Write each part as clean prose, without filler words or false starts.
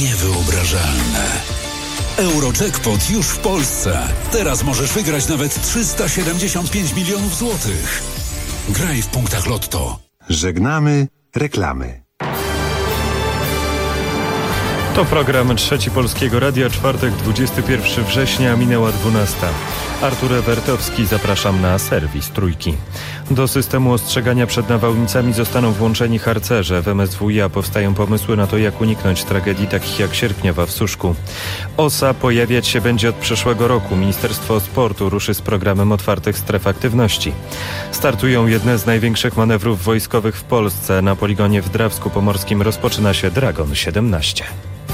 niewyobrażalne. Eurojackpot już w Polsce. Teraz możesz wygrać nawet 375 milionów złotych. Graj w punktach Lotto. Żegnamy reklamy. To program Trzeci Polskiego Radia, czwartek, 21 września, minęła 12. Artur Ewertowski, zapraszam na serwis Trójki. Do systemu ostrzegania przed nawałnicami zostaną włączeni harcerze. W MSWiA powstają pomysły na to, jak uniknąć tragedii takich jak sierpniowa w Suszku. OSA pojawiać się będzie od przyszłego roku. Ministerstwo Sportu ruszy z programem otwartych stref aktywności. Startują jedne z największych manewrów wojskowych w Polsce. Na poligonie w Drawsku Pomorskim rozpoczyna się Dragon 17.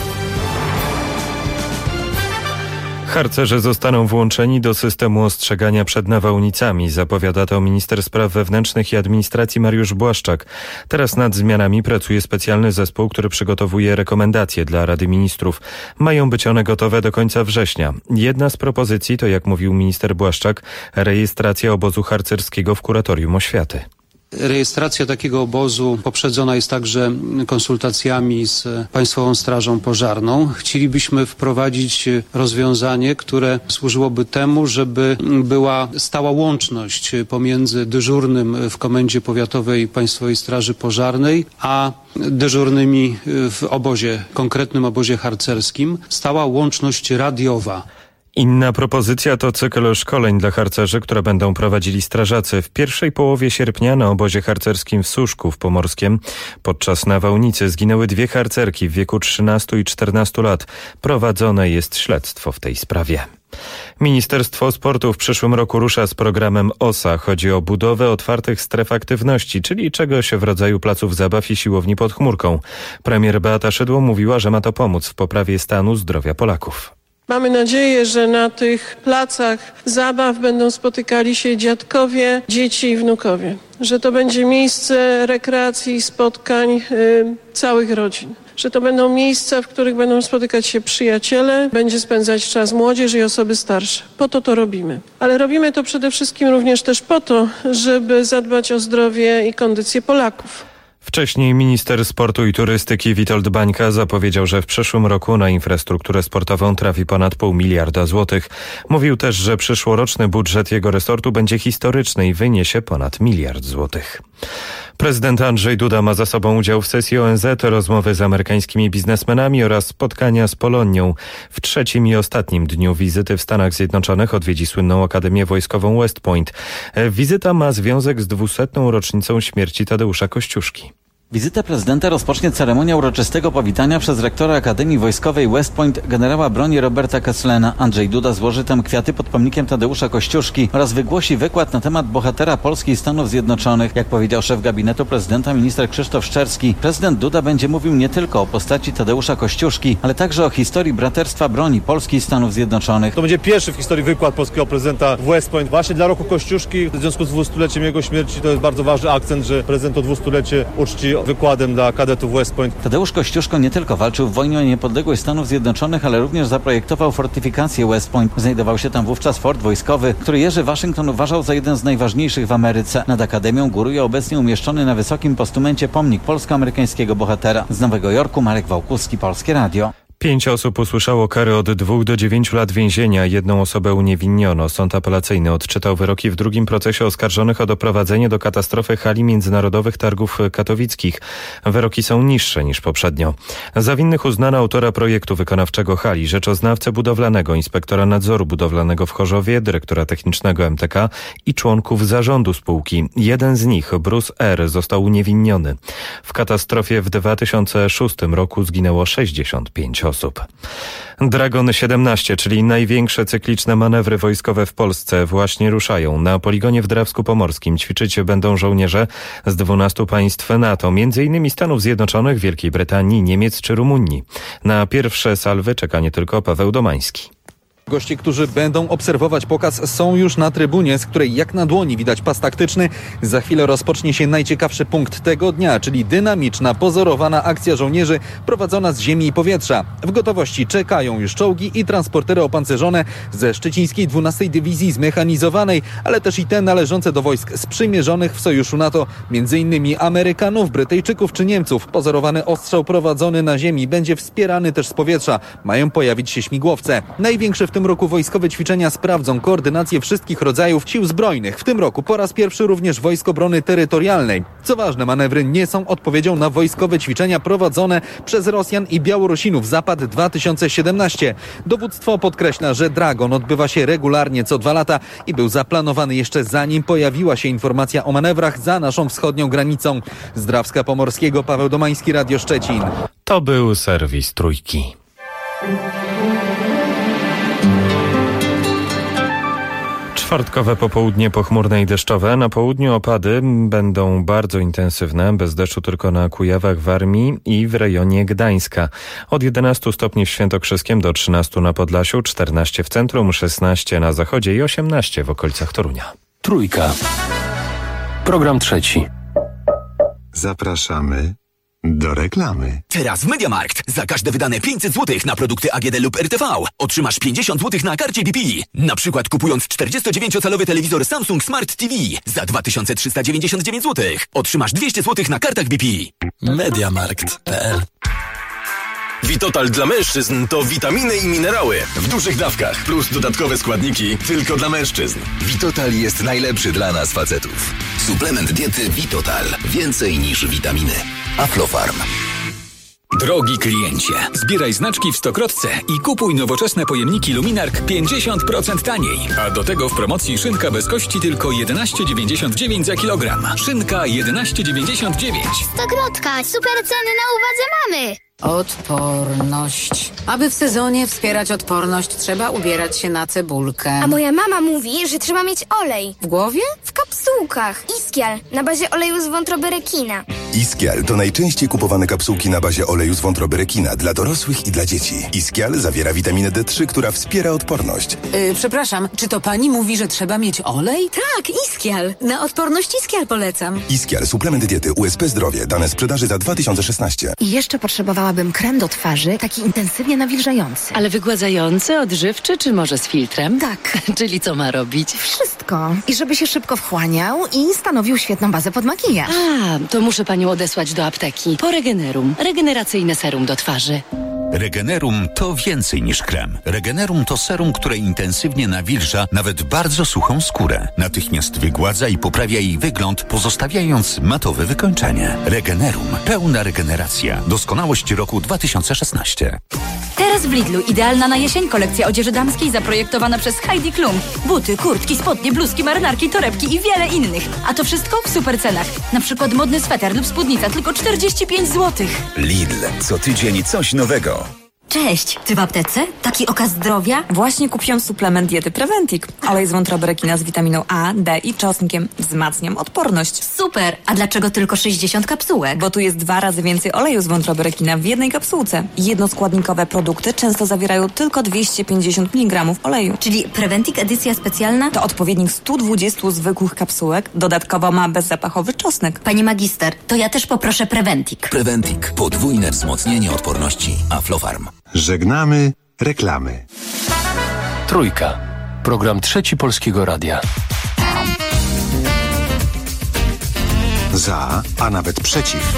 Harcerze zostaną włączeni do systemu ostrzegania przed nawałnicami, zapowiada to minister spraw wewnętrznych i administracji Mariusz Błaszczak. Teraz nad zmianami pracuje specjalny zespół, który przygotowuje rekomendacje dla Rady Ministrów. Mają być one gotowe do końca września. Jedna z propozycji to, jak mówił minister Błaszczak, rejestracja obozu harcerskiego w Kuratorium Oświaty. Rejestracja takiego obozu poprzedzona jest także konsultacjami z Państwową Strażą Pożarną. Chcielibyśmy wprowadzić rozwiązanie, które służyłoby temu, żeby była stała łączność pomiędzy dyżurnym w Komendzie Powiatowej Państwowej Straży Pożarnej, a dyżurnymi w obozie, konkretnym obozie harcerskim. Stała łączność radiowa. Inna propozycja to cykl szkoleń dla harcerzy, które będą prowadzili strażacy. W pierwszej połowie sierpnia na obozie harcerskim w Suszku w Pomorskiem podczas nawałnicy zginęły 2 harcerki w wieku 13 i 14 lat. Prowadzone jest śledztwo w tej sprawie. Ministerstwo Sportu w przyszłym roku rusza z programem OSA. Chodzi o budowę otwartych stref aktywności, czyli czegoś w rodzaju placów zabaw i siłowni pod chmurką. Premier Beata Szydło mówiła, że ma to pomóc w poprawie stanu zdrowia Polaków. Mamy nadzieję, że na tych placach zabaw będą spotykali się dziadkowie, dzieci i wnukowie. Że to będzie miejsce rekreacji i spotkań całych rodzin. Że to będą miejsca, w których będą spotykać się przyjaciele, będzie spędzać czas młodzież i osoby starsze. Po to robimy. Ale robimy to przede wszystkim również też po to, żeby zadbać o zdrowie i kondycję Polaków. Wcześniej minister sportu i turystyki Witold Bańka zapowiedział, że w przyszłym roku na infrastrukturę sportową trafi ponad 0,5 miliarda złotych. Mówił też, że przyszłoroczny budżet jego resortu będzie historyczny i wyniesie ponad 1 miliard złotych. Prezydent Andrzej Duda ma za sobą udział w sesji ONZ, rozmowy z amerykańskimi biznesmenami oraz spotkania z Polonią. W trzecim i ostatnim dniu wizyty w Stanach Zjednoczonych odwiedzi słynną Akademię Wojskową West Point. Wizyta ma związek z 200. rocznicą śmierci Tadeusza Kościuszki. Wizytę prezydenta rozpocznie ceremonia uroczystego powitania przez rektora Akademii Wojskowej West Point generała broni Roberta Kesslena. Andrzej Duda złoży tam kwiaty pod pomnikiem Tadeusza Kościuszki oraz wygłosi wykład na temat bohatera Polski i Stanów Zjednoczonych. Jak powiedział szef gabinetu prezydenta minister Krzysztof Szczerski, prezydent Duda będzie mówił nie tylko o postaci Tadeusza Kościuszki, ale także o historii braterstwa broni Polski i Stanów Zjednoczonych. To będzie pierwszy w historii wykład polskiego prezydenta w West Point. Właśnie dla roku Kościuszki, w związku z 200-leciem jego śmierci, to jest bardzo ważny akcent, że prezydent o 200-lecie uczci wykładem dla kadetów West Point. Tadeusz Kościuszko nie tylko walczył w wojnie o niepodległość Stanów Zjednoczonych, ale również zaprojektował fortyfikację West Point. Znajdował się tam wówczas fort wojskowy, który Jerzy Waszyngton uważał za jeden z najważniejszych w Ameryce. Nad Akademią góruje obecnie umieszczony na wysokim postumencie pomnik polsko-amerykańskiego bohatera. Z Nowego Jorku Marek Wałkuski, Polskie Radio. 5 osób usłyszało kary od 2 do 9 lat więzienia. 1 osobę uniewinniono. Sąd apelacyjny odczytał wyroki w drugim procesie oskarżonych o doprowadzenie do katastrofy hali międzynarodowych targów katowickich. Wyroki są niższe niż poprzednio. Za winnych uznano autora projektu wykonawczego hali, rzeczoznawcę budowlanego, inspektora nadzoru budowlanego w Chorzowie, dyrektora technicznego MTK i członków zarządu spółki. Jeden z nich, Bruce R., został uniewinniony. W katastrofie w 2006 roku zginęło 65 osób. Dragon 17, czyli największe cykliczne manewry wojskowe w Polsce, właśnie ruszają. Na poligonie w Drawsku Pomorskim ćwiczyć będą żołnierze z 12 państw NATO, m.in. Stanów Zjednoczonych, Wielkiej Brytanii, Niemiec czy Rumunii. Na pierwsze salwy czeka nie tylko Paweł Domański. Goście, którzy będą obserwować pokaz, są już na trybunie, z której jak na dłoni widać pas taktyczny. Za chwilę rozpocznie się najciekawszy punkt tego dnia, czyli dynamiczna, pozorowana akcja żołnierzy prowadzona z ziemi i powietrza. W gotowości czekają już czołgi i transportery opancerzone ze szczecińskiej 12 Dywizji Zmechanizowanej, ale też i te należące do wojsk sprzymierzonych w sojuszu NATO, m.in. Amerykanów, Brytyjczyków czy Niemców. Pozorowany ostrzał prowadzony na ziemi będzie wspierany też z powietrza. Mają pojawić się śmigłowce. Największe w tym roku wojskowe ćwiczenia sprawdzą koordynację wszystkich rodzajów sił zbrojnych. W tym roku po raz pierwszy również Wojsk Obrony Terytorialnej. Co ważne, manewry nie są odpowiedzią na wojskowe ćwiczenia prowadzone przez Rosjan i Białorusinów Zapad 2017. Dowództwo podkreśla, że Dragon odbywa się regularnie co 2 lata i był zaplanowany jeszcze zanim pojawiła się informacja o manewrach za naszą wschodnią granicą. Z Drawska Pomorskiego, Paweł Domański, Radio Szczecin. To był serwis Trójki. Czwartkowe popołudnie pochmurne i deszczowe. Na południu opady będą bardzo intensywne, bez deszczu tylko na Kujawach, Warmii i w rejonie Gdańska. Od 11 stopni w Świętokrzyskiem do 13 na Podlasiu, 14 w centrum, 16 na zachodzie i 18 w okolicach Torunia. Trójka. Program trzeci. Zapraszamy do reklamy. Teraz w MediaMarkt za każde wydane 500 zł na produkty AGD lub RTV otrzymasz 50 zł na karcie BP. Na przykład kupując 49-calowy telewizor Samsung Smart TV za 2399 zł otrzymasz 200 zł na kartach BP. MediaMarkt.pl. Vitotal dla mężczyzn to witaminy i minerały w dużych dawkach plus dodatkowe składniki tylko dla mężczyzn. Vitotal jest najlepszy dla nas facetów. Suplement diety Vitotal. Więcej niż witaminy. Aflofarm. Drogi kliencie, zbieraj znaczki w Stokrotce i kupuj nowoczesne pojemniki Luminark 50% taniej. A do tego w promocji szynka bez kości tylko 11,99 za kilogram. Szynka 11,99. Stokrotka, super ceny na uwadze mamy. Odporność. Aby w sezonie wspierać odporność, trzeba ubierać się na cebulkę. A moja mama mówi, że trzeba mieć olej. W głowie? W kapsułkach. Iskial, na bazie oleju z wątroby rekina. Iskial to najczęściej kupowane kapsułki na bazie oleju z wątroby rekina dla dorosłych i dla dzieci. Iskial zawiera witaminę D3, która wspiera odporność. Przepraszam, czy to pani mówi, że trzeba mieć olej? Tak, Iskial. Na odporność Iskial polecam. Iskial, suplement diety USP Zdrowie, dane sprzedaży za 2016. I jeszcze potrzebowałabym krem do twarzy, taki intensywnie nawilżający. Ale wygładzający, odżywczy, czy może z filtrem? Tak. Czyli co ma robić? Wszystko. I żeby się szybko wchłaniał i stanowił świetną bazę pod makijaż. A, to muszę panią odesłać do apteki. Po Regenerum. Regeneracyjne serum do twarzy. Regenerum to więcej niż krem. Regenerum to serum, które intensywnie nawilża nawet bardzo suchą skórę. Natychmiast wygładza i poprawia jej wygląd, pozostawiając matowe wykończenie. Regenerum. Pełna regeneracja. Doskonałość roku 2016. Teraz w Lidlu idealna na jesień kolekcja odzieży damskiej zaprojektowana przez Heidi Klum. Buty, kurtki, spodnie, bluzki, marynarki, torebki i wiele innych. A to wszystko w super cenach. Na przykład modny sweter lub spódnica tylko 45 zł. Lidl. Co tydzień coś nowego. Cześć, ty w aptece? Taki okaz zdrowia? Właśnie kupiłam suplement diety Preventic. Olej z wątroby rekina z witaminą A, D i czosnkiem. Wzmacniam odporność. Super! A dlaczego tylko 60 kapsułek? Bo tu jest 2 razy więcej oleju z wątroby rekina w jednej kapsułce. Jednoskładnikowe produkty często zawierają tylko 250 mg oleju. Czyli Preventic edycja specjalna? To odpowiednik 120 zwykłych kapsułek. Dodatkowo ma bezzapachowy czosnek. Pani magister, to ja też poproszę Preventic. Preventic. Podwójne wzmocnienie odporności. Aflofarm. Żegnamy reklamy. Trójka. Program trzeci Polskiego Radia. Za, a nawet przeciw.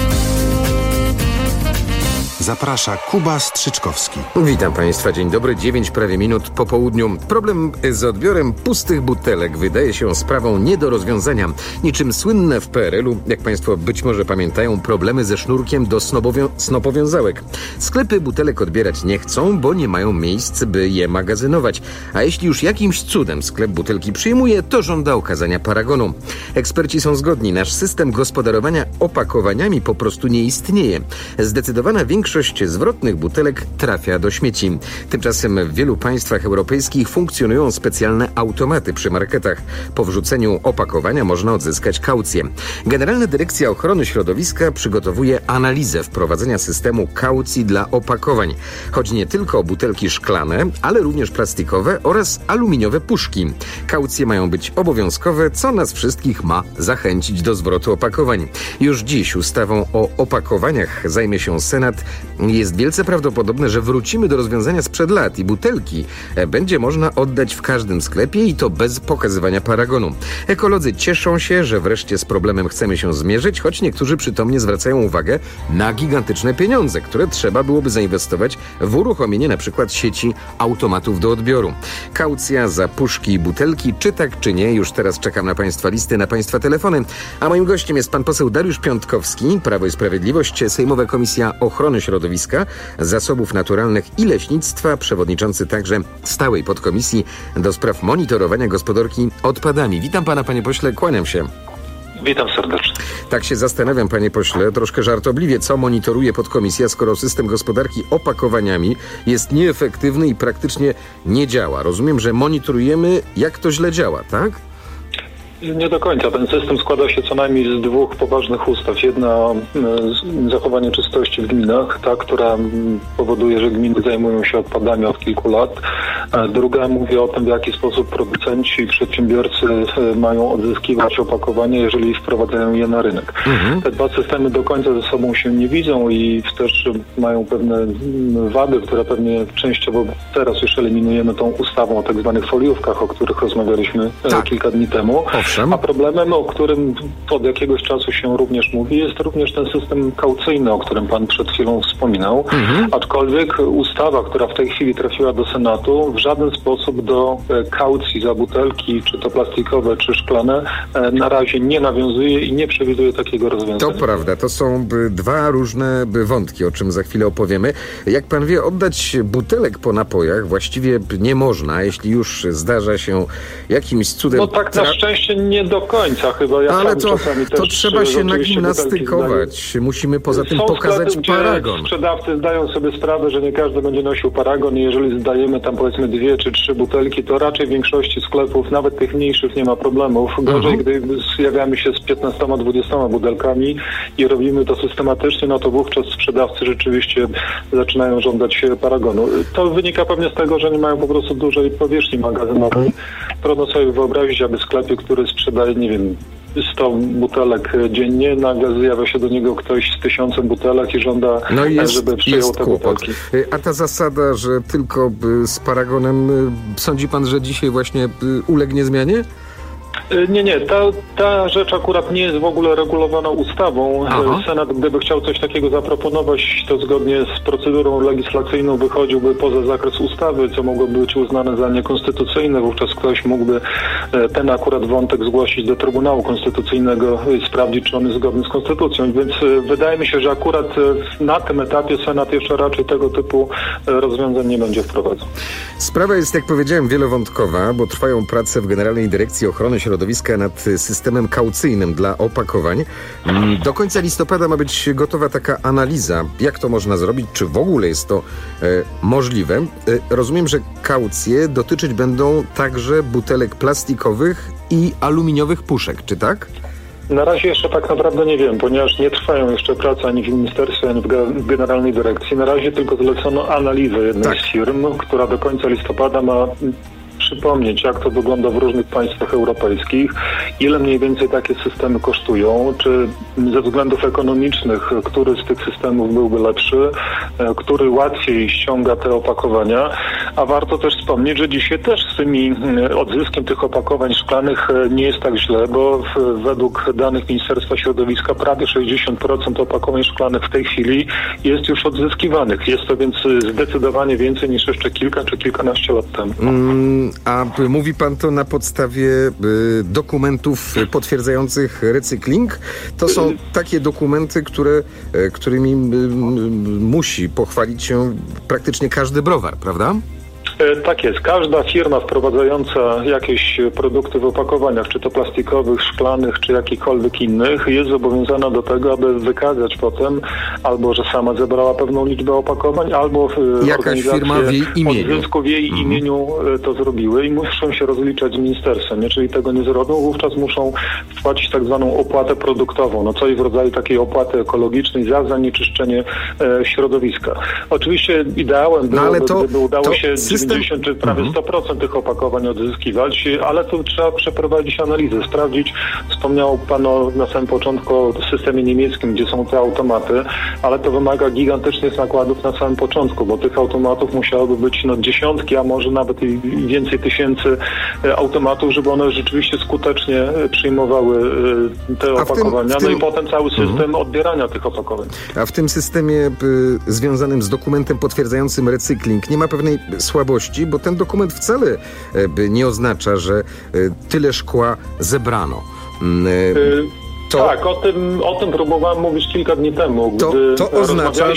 Zaprasza Kuba Strzyczkowski. Witam Państwa, dzień dobry, 9 prawie minut po południu. Problem z odbiorem pustych butelek wydaje się sprawą nie do rozwiązania. Niczym słynne w PRL-u, jak Państwo być może pamiętają, problemy ze sznurkiem do snopowiązałek. Sklepy butelek odbierać nie chcą, bo nie mają miejsc, by je magazynować. A jeśli już jakimś cudem sklep butelki przyjmuje, to żąda okazania paragonu. Eksperci są zgodni, nasz system gospodarowania opakowaniami po prostu nie istnieje. Zdecydowana większość zwrotnych butelek trafia do śmieci. Tymczasem w wielu państwach europejskich funkcjonują specjalne automaty przy marketach. Po wrzuceniu opakowania można odzyskać kaucję. Generalna Dyrekcja Ochrony Środowiska przygotowuje analizę wprowadzenia systemu kaucji dla opakowań. Chodzi nie tylko o butelki szklane, ale również plastikowe oraz aluminiowe puszki. Kaucje mają być obowiązkowe, co nas wszystkich ma zachęcić do zwrotu opakowań. Już dziś ustawą o opakowaniach zajmie się Senat. Jest wielce prawdopodobne, że wrócimy do rozwiązania sprzed lat i butelki będzie można oddać w każdym sklepie i to bez pokazywania paragonu. Ekolodzy cieszą się, że wreszcie z problemem chcemy się zmierzyć, choć niektórzy przytomnie zwracają uwagę na gigantyczne pieniądze, które trzeba byłoby zainwestować w uruchomienie na przykład sieci automatów do odbioru. Kaucja za puszki i butelki, czy tak, czy nie, już teraz czekam na Państwa listy, na Państwa telefony. A moim gościem jest pan poseł Dariusz Piątkowski, Prawo i Sprawiedliwość, Sejmowa Komisja Ochrony Środowiska, Zasobów Naturalnych i Leśnictwa, przewodniczący także stałej podkomisji do spraw monitorowania gospodarki odpadami. Witam pana, panie pośle, kłaniam się. Witam serdecznie. Tak się zastanawiam, panie pośle, troszkę żartobliwie, co monitoruje podkomisja, skoro system gospodarki opakowaniami jest nieefektywny i praktycznie nie działa. Rozumiem, że monitorujemy, jak to źle działa, tak? Nie do końca. Ten system składa się co najmniej z dwóch poważnych ustaw. Jedna zachowanie czystości w gminach, ta, która powoduje, że gminy zajmują się odpadami od kilku lat. Druga mówi o tym, w jaki sposób producenci i przedsiębiorcy mają odzyskiwać opakowania, jeżeli wprowadzają je na rynek. Te dwa systemy do końca ze sobą się nie widzą i też mają pewne wady, które pewnie częściowo teraz już eliminujemy tą ustawą o tak zwanych foliówkach, o których rozmawialiśmy kilka dni temu. A problemem, o którym od jakiegoś czasu się również mówi, jest również ten system kaucyjny, o którym pan przed chwilą wspominał. Aczkolwiek ustawa, która w tej chwili trafiła do Senatu, w żaden sposób do kaucji za butelki, czy to plastikowe, czy szklane, na razie nie nawiązuje i nie przewiduje takiego rozwiązania. To prawda, to są dwa różne wątki, o czym za chwilę opowiemy. Jak pan wie, oddać butelek po napojach właściwie nie można, jeśli już zdarza się jakimś cudem... No tak, na szczęście nie do końca chyba. Ja ale to trzeba się nagimnastykować. Musimy poza tym pokazać paragon. Sprzedawcy zdają sobie sprawę, że nie każdy będzie nosił paragon i jeżeli zdajemy tam powiedzmy 2 czy 3 butelki, to raczej w większości sklepów, nawet tych mniejszych, nie ma problemów. Gorzej, gdy zjawiamy się z 15-20 butelkami i robimy to systematycznie, no to wówczas sprzedawcy rzeczywiście zaczynają żądać paragonu. To wynika pewnie z tego, że nie mają po prostu dużej powierzchni magazynowej. Trudno sobie wyobrazić, aby sklepie, który sprzedaje, nie wiem, 100 butelek dziennie, nagle zjawia się do niego ktoś z 1000 butelek i żąda, żeby przyjął te butelki. A ta zasada, że tylko z paragonem, sądzi pan, że dzisiaj właśnie ulegnie zmianie? Nie. Ta rzecz akurat nie jest w ogóle regulowana ustawą. Senat, gdyby chciał coś takiego zaproponować, to zgodnie z procedurą legislacyjną wychodziłby poza zakres ustawy, co mogłoby być uznane za niekonstytucyjne. Wówczas ktoś mógłby ten akurat wątek zgłosić do Trybunału Konstytucyjnego i sprawdzić, czy on jest zgodny z konstytucją. Więc wydaje mi się, że akurat na tym etapie Senat jeszcze raczej tego typu rozwiązań nie będzie wprowadzał. Sprawa jest, jak powiedziałem, wielowątkowa, bo trwają prace w Generalnej Dyrekcji Ochrony Środowiska nad systemem kaucyjnym dla opakowań. Do końca listopada ma być gotowa taka analiza, jak to można zrobić, czy w ogóle jest to możliwe. Rozumiem, że kaucje dotyczyć będą także butelek plastikowych i aluminiowych puszek, czy tak? Na razie jeszcze tak naprawdę nie wiem, ponieważ nie trwają jeszcze prace ani w ministerstwie, ani w Generalnej Dyrekcji. Na razie tylko zlecono analizę jednej z firm, która do końca listopada ma przypomnieć, jak to wygląda w różnych państwach europejskich, ile mniej więcej takie systemy kosztują, czy ze względów ekonomicznych, który z tych systemów byłby lepszy, który łatwiej ściąga te opakowania, a warto też wspomnieć, że dzisiaj też z tymi odzyskiem tych opakowań szklanych nie jest tak źle, bo według danych Ministerstwa Środowiska prawie 60% opakowań szklanych w tej chwili jest już odzyskiwanych. Jest to więc zdecydowanie więcej niż jeszcze kilka czy kilkanaście lat temu. A mówi pan to na podstawie dokumentów potwierdzających recykling? To są takie dokumenty, którymi musi pochwalić się praktycznie każdy browar, prawda? Tak jest. Każda firma wprowadzająca jakieś produkty w opakowaniach, czy to plastikowych, szklanych, czy jakichkolwiek innych, jest zobowiązana do tego, aby wykazać potem albo, że sama zebrała pewną liczbę opakowań, albo jakaś firma w jej imieniu. Odzysku w jej imieniu to zrobiły i muszą się rozliczać z ministerstwem. Jeżeli tego nie zrobią, wówczas muszą wpłacić tak zwaną opłatę produktową, no coś w rodzaju takiej opłaty ekologicznej za zanieczyszczenie środowiska. Oczywiście ideałem byłoby, gdyby udało się 90 czy prawie 100% tych opakowań odzyskiwać, ale to trzeba przeprowadzić analizę, sprawdzić. Wspomniał Pan na samym początku o systemie niemieckim, gdzie są te automaty, ale to wymaga gigantycznych nakładów na samym początku, bo tych automatów musiałoby być dziesiątki, a może nawet i więcej tysięcy automatów, żeby one rzeczywiście skutecznie przyjmowały te opakowania, no i potem cały system odbierania tych opakowań. A w tym systemie związanym z dokumentem potwierdzającym recykling nie ma pewnej słabości, bo ten dokument wcale nie oznacza, że tyle szkła zebrano. Tak, o tym próbowałem mówić kilka dni temu, gdy to oznacza,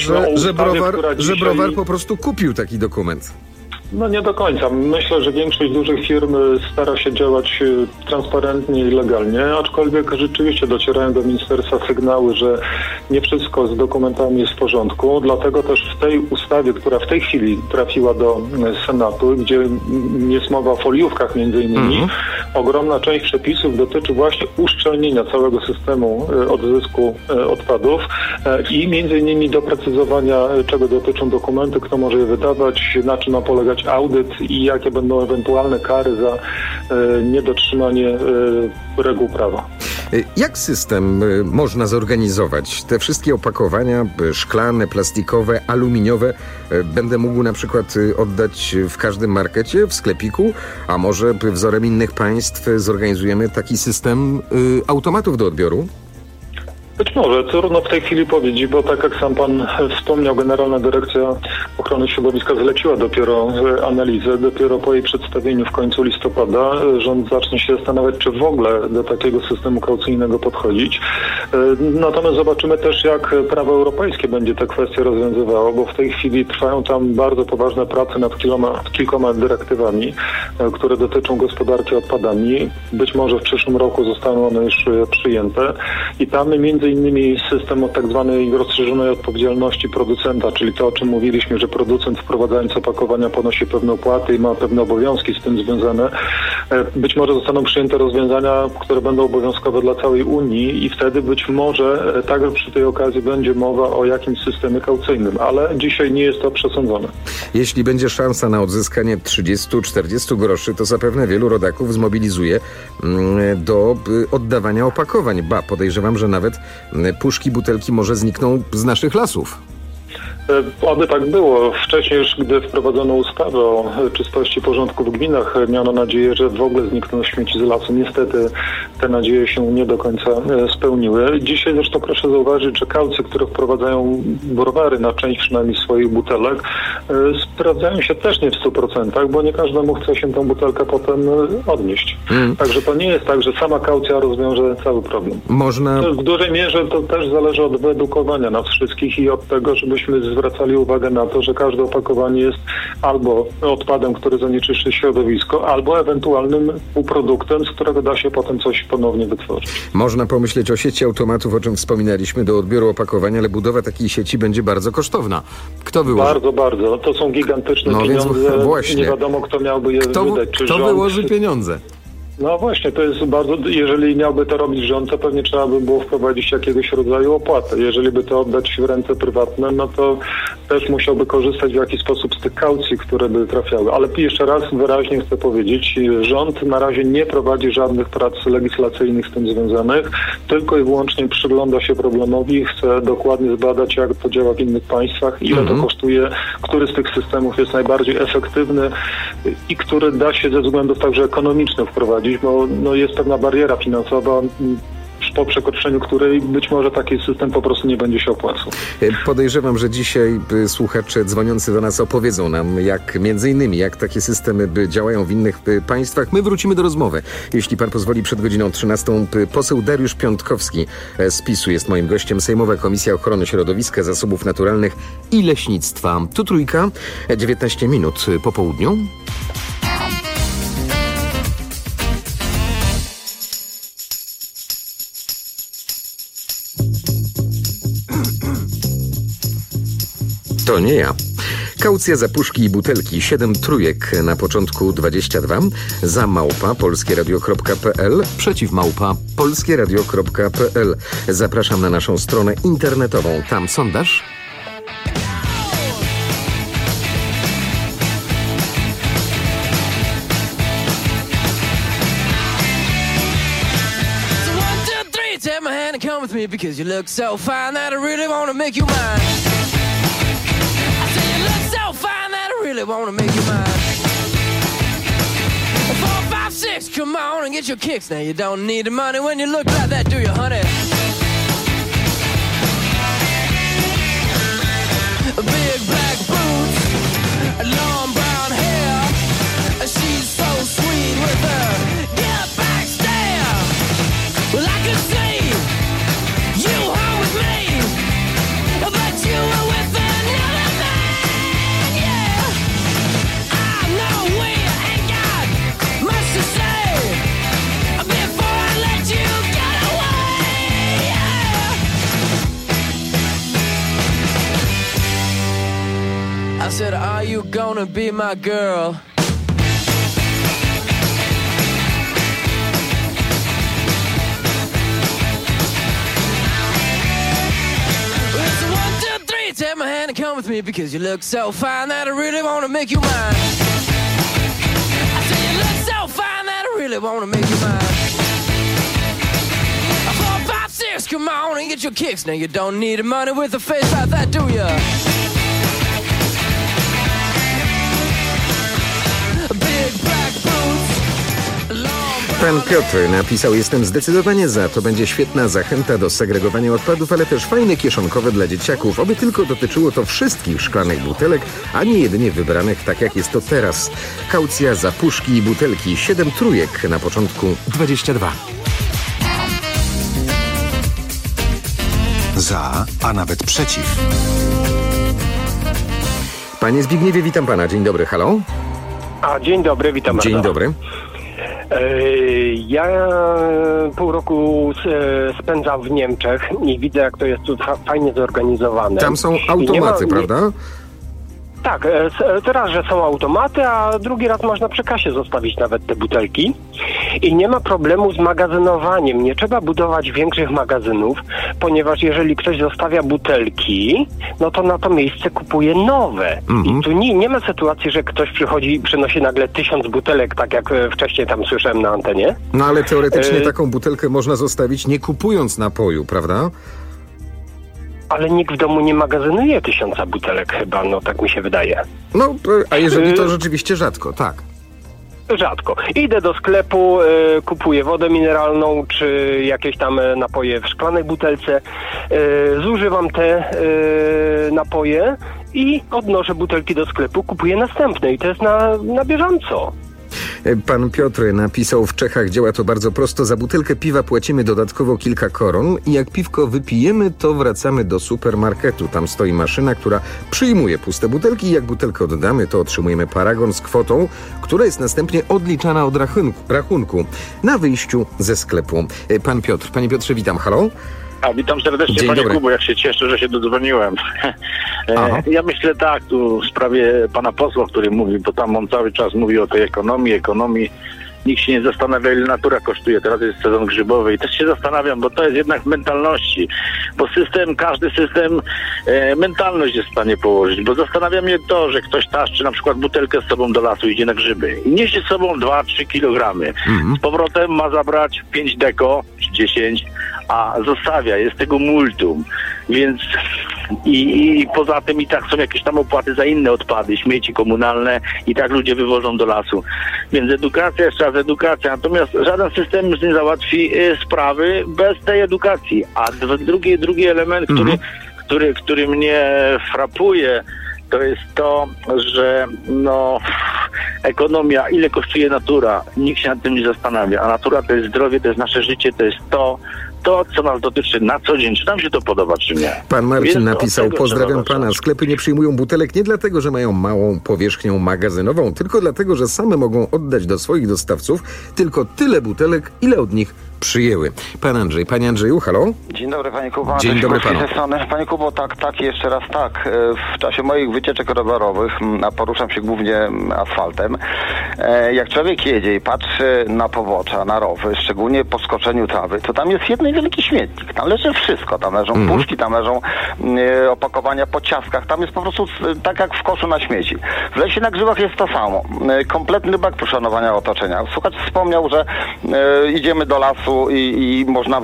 że browar dzisiaj po prostu kupił taki dokument. No nie do końca. Myślę, że większość dużych firm stara się działać transparentnie i legalnie, aczkolwiek rzeczywiście docierają do ministerstwa sygnały, że nie wszystko z dokumentami jest w porządku. Dlatego też w tej ustawie, która w tej chwili trafiła do Senatu, gdzie jest mowa o foliówkach między innymi, ogromna część przepisów dotyczy właśnie uszczelnienia całego systemu odzysku odpadów i między innymi doprecyzowania, czego dotyczą dokumenty, kto może je wydawać, na czym ma polegać audyt i jakie będą ewentualne kary za niedotrzymanie reguł prawa. Jak system można zorganizować? Te wszystkie opakowania szklane, plastikowe, aluminiowe będę mógł na przykład oddać w każdym markecie, w sklepiku, a może wzorem innych państw zorganizujemy taki system automatów do odbioru? Być może, trudno w tej chwili powiedzieć, bo tak jak sam Pan wspomniał, Generalna Dyrekcja Ochrony Środowiska zleciła dopiero analizę, dopiero po jej przedstawieniu w końcu listopada rząd zacznie się zastanawiać, czy w ogóle do takiego systemu kaucyjnego podchodzić. Natomiast zobaczymy też, jak prawo europejskie będzie te kwestie rozwiązywało, bo w tej chwili trwają tam bardzo poważne prace nad kilkoma dyrektywami, które dotyczą gospodarki odpadami. Być może w przyszłym roku zostaną one już przyjęte i tam między innymi system o tak zwanej rozszerzonej odpowiedzialności producenta, czyli to, o czym mówiliśmy, że producent wprowadzając opakowania ponosi pewne opłaty i ma pewne obowiązki z tym związane. Być może zostaną przyjęte rozwiązania, które będą obowiązkowe dla całej Unii i wtedy być może także przy tej okazji będzie mowa o jakimś systemie kaucyjnym, ale dzisiaj nie jest to przesądzone. Jeśli będzie szansa na odzyskanie 30-40 groszy, to zapewne wielu rodaków zmobilizuje do oddawania opakowań. Podejrzewam, że nawet puszki, butelki może znikną z naszych lasów. Oby tak było. Wcześniej już, gdy wprowadzono ustawę o czystości i porządku w gminach, miano nadzieję, że w ogóle znikną śmieci z lasu. Niestety te nadzieje się nie do końca spełniły. Dzisiaj zresztą proszę zauważyć, że kaucje, które wprowadzają browary na część przynajmniej swoich butelek, sprawdzają się też nie w 100%, bo nie każdemu chce się tą butelkę potem odnieść. Także to nie jest tak, że sama kaucja rozwiąże cały problem. W dużej mierze to też zależy od wyedukowania nas wszystkich i od tego, żebyśmy zwracali uwagę na to, że każde opakowanie jest albo odpadem, który zanieczyszczy środowisko, albo ewentualnym półproduktem, z którego da się potem coś ponownie wytworzyć. Można pomyśleć o sieci automatów, o czym wspominaliśmy, do odbioru opakowania, ale budowa takiej sieci będzie bardzo kosztowna. Kto wyłoży? Bardzo. To są gigantyczne pieniądze. Więc właśnie. Nie wiadomo, kto miałby je wydać. Kto wyłoży pieniądze? No właśnie, to jest bardzo, jeżeli miałby to robić rząd, to pewnie trzeba by było wprowadzić jakiegoś rodzaju opłatę. Jeżeli by to oddać w ręce prywatne, no to też musiałby korzystać w jakiś sposób z tych kaucji, które by trafiały. Ale jeszcze raz wyraźnie chcę powiedzieć, rząd na razie nie prowadzi żadnych prac legislacyjnych z tym związanych, tylko i wyłącznie przygląda się problemowi i chce dokładnie zbadać, jak to działa w innych państwach, ile to kosztuje, który z tych systemów jest najbardziej efektywny i który da się ze względów także ekonomicznych wprowadzić, bo jest pewna bariera finansowa. po przekroczeniu której być może taki system po prostu nie będzie się opłacał. Podejrzewam, że dzisiaj słuchacze dzwoniący do nas opowiedzą nam, jak między innymi, jak takie systemy działają w innych państwach. My wrócimy do rozmowy. Jeśli pan pozwoli, przed godziną 13 poseł Dariusz Piątkowski z PiS-u jest moim gościem. Sejmowa Komisja Ochrony Środowiska, Zasobów Naturalnych i Leśnictwa. Tu Trójka, 19 minut po południu. To nie ja. Kaucja za puszki i butelki 7 trójek na początku 22, za małpa polskieradio.pl, przeciw małpa polskieradio.pl. Zapraszam na naszą stronę internetową. Tam sondaż. Take my hand and come with me because you look so fine that I really want to make you mine. I say you look so fine that I really want to make you mine. 4, 5, 6, come on and get your kicks. Now you don't need the money when you look like that, do you, honey? Big black boots, long brown hair. She's so sweet with her get back stare. Well, I could see you home with me, but you were with another man, yeah. I know we ain't got much to say before I let you get away, yeah. I said, are you gonna be my girl? Take my hand and come with me because you look so fine that I really want to make you mine. I say you look so fine that I really want to make you mine. 4, 5, 6, come on and get your kicks. Now you don't need the money with a face like that, do ya? Big black boots. Pan Piotr napisał: jestem zdecydowanie za, to będzie świetna zachęta do segregowania odpadów, ale też fajne kieszonkowe dla dzieciaków, oby tylko dotyczyło to wszystkich szklanych butelek, a nie jedynie wybranych, tak jak jest to teraz. Kaucja za puszki i butelki 7 trójek na początku 22. Za, a nawet przeciw. Panie Zbigniewie, witam pana. Dzień dobry, halo? Dzień dobry, witam bardzo. Dzień dobry. Ja pół roku spędzam w Niemczech i widzę, jak to jest tu fajnie zorganizowane. Tam są automaty, prawda? Tak, teraz, że są automaty, a drugi raz można przy kasie zostawić nawet te butelki. I nie ma problemu z magazynowaniem. Nie trzeba budować większych magazynów, ponieważ jeżeli ktoś zostawia butelki, no to na to miejsce kupuje nowe. I tu nie ma sytuacji, że ktoś przynosi nagle 1000 butelek, tak jak wcześniej tam słyszałem na antenie. No ale teoretycznie taką butelkę można zostawić nie kupując napoju, prawda? Ale nikt w domu nie magazynuje 1000 butelek chyba, no tak mi się wydaje. No, a jeżeli to rzeczywiście rzadko, tak. Rzadko. Idę do sklepu, kupuję wodę mineralną, czy jakieś tam napoje w szklanej butelce, zużywam te napoje i odnoszę butelki do sklepu, kupuję następne i to jest na bieżąco. Pan Piotr napisał: w Czechach działa to bardzo prosto. Za butelkę piwa płacimy dodatkowo kilka koron i jak piwko wypijemy, to wracamy do supermarketu. Tam stoi maszyna, która przyjmuje puste butelki i jak butelkę oddamy, to otrzymujemy paragon z kwotą, która jest następnie odliczana od rachunku na wyjściu ze sklepu. Pan Piotr. Panie Piotrze, witam. Halo? Witam serdecznie, Dzień panie dobry. Kubo, jak się cieszę, że się dodzwoniłem. Ja myślę tak, tu w sprawie pana posła, który mówi, bo tam on cały czas mówi o tej ekonomii. Nikt się nie zastanawia, ile natura kosztuje. Teraz jest sezon grzybowy i też się zastanawiam, bo to jest jednak w mentalności. Bo każdy system mentalność jest w stanie położyć. Bo zastanawia mnie to, że ktoś taszczy na przykład butelkę z sobą do lasu, idzie na grzyby i niesie z sobą 2-3 kilogramy. Z powrotem ma zabrać 5 deko czy 10, a zostawia, jest tego multum. Więc I poza tym i tak są jakieś tam opłaty za inne odpady, śmieci komunalne i tak ludzie wywożą do lasu. Więc edukacja, jeszcze raz edukacja. Natomiast żaden system już nie załatwi sprawy bez tej edukacji. A drugi element, który mnie frapuje, to jest to, że ekonomia, ile kosztuje natura, nikt się nad tym nie zastanawia, a natura to jest zdrowie, to jest nasze życie, to jest to, co nas dotyczy na co dzień, czy nam się to podoba, czy nie. Pan Marcin napisał, pozdrawiam pana, sklepy nie przyjmują butelek nie dlatego, że mają małą powierzchnię magazynową, tylko dlatego, że same mogą oddać do swoich dostawców tylko tyle butelek, ile od nich przyjęły. Pan Andrzej. Panie Andrzeju, halo? Dzień dobry, panie Kubo. Dzień dobry panu. Panie Kubo, tak, jeszcze raz tak. W czasie moich wycieczek rowerowych, a poruszam się głównie asfaltem, jak człowiek jedzie i patrzy na pobocza, na rowy, szczególnie po skoczeniu trawy, to tam jest jeden wielki śmietnik. Tam leży wszystko. Tam leżą puszki, tam leżą opakowania po ciastkach. Tam jest po prostu tak jak w koszu na śmieci. W lesie na Grzybach jest to samo. Kompletny brak poszanowania otoczenia. Słuchacz wspomniał, że idziemy do lasu i można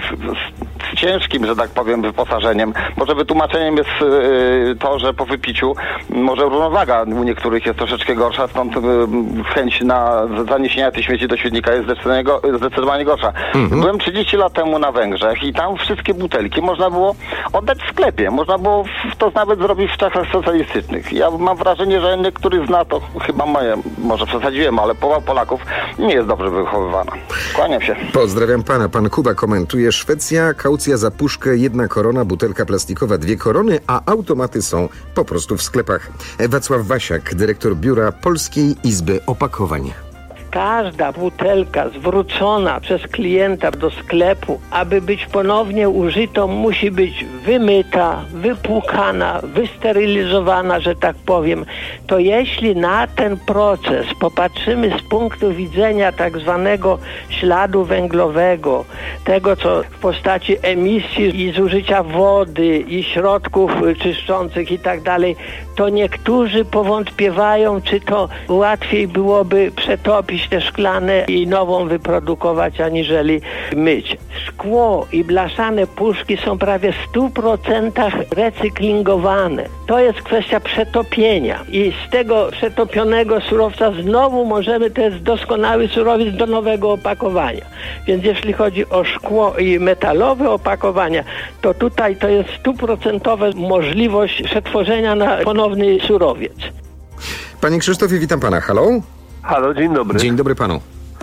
z ciężkim, że tak powiem, wyposażeniem. Może wytłumaczeniem jest to, że po wypiciu może równowaga u niektórych jest troszeczkę gorsza, stąd chęć na zaniesienia tych śmieci do śmietnika jest zdecydowanie gorsza. Byłem 30 lat temu na Węgrzech i tam wszystkie butelki można było oddać w sklepie. Można było to nawet zrobić w czasach socjalistycznych. Ja mam wrażenie, że niektórych zna to chyba może przesadziłem, ale połowa Polaków nie jest dobrze wychowywana. Kłaniam się. Pozdrawiam pana. Pan Kuba komentuje. Szwecja, kaucja za puszkę 1 korona, butelka plastikowa 2 korony, a automaty są po prostu w sklepach. Wacław Wasiak, dyrektor biura Polskiej Izby Opakowań. Każda butelka zwrócona przez klienta do sklepu, aby być ponownie użytą, musi być wymyta, wypłukana, wysterylizowana, że tak powiem. To jeśli na ten proces popatrzymy z punktu widzenia tak zwanego śladu węglowego, tego co w postaci emisji i zużycia wody i środków czyszczących i tak dalej, to niektórzy powątpiewają, czy to łatwiej byłoby przetopić te szklane i nową wyprodukować, aniżeli myć. Szkło i blaszane puszki są prawie w 100% recyklingowane. To jest kwestia przetopienia i z tego przetopionego surowca znowu możemy, to jest doskonały surowiec do nowego opakowania. Więc jeśli chodzi o szkło i metalowe opakowania, to tutaj to jest 100% możliwość przetworzenia na ponowny surowiec. Panie Krzysztofie, witam pana. Halo? Halo, dzień dobry. Dzień dobry panu.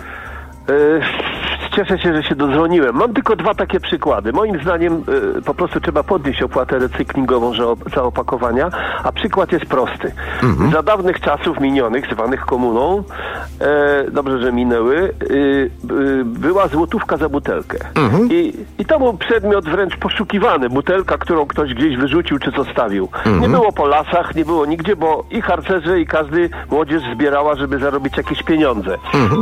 Cieszę się, że się dodzwoniłem. Mam tylko 2 takie przykłady. Moim zdaniem po prostu trzeba podnieść opłatę recyklingową za opakowania, a przykład jest prosty. Za dawnych czasów minionych, zwanych komuną, dobrze, że minęły, była złotówka za butelkę. I to był przedmiot wręcz poszukiwany. Butelka, którą ktoś gdzieś wyrzucił czy zostawił. Nie było po lasach, nie było nigdzie, bo i harcerze, i każdy młodzież zbierała, żeby zarobić jakieś pieniądze.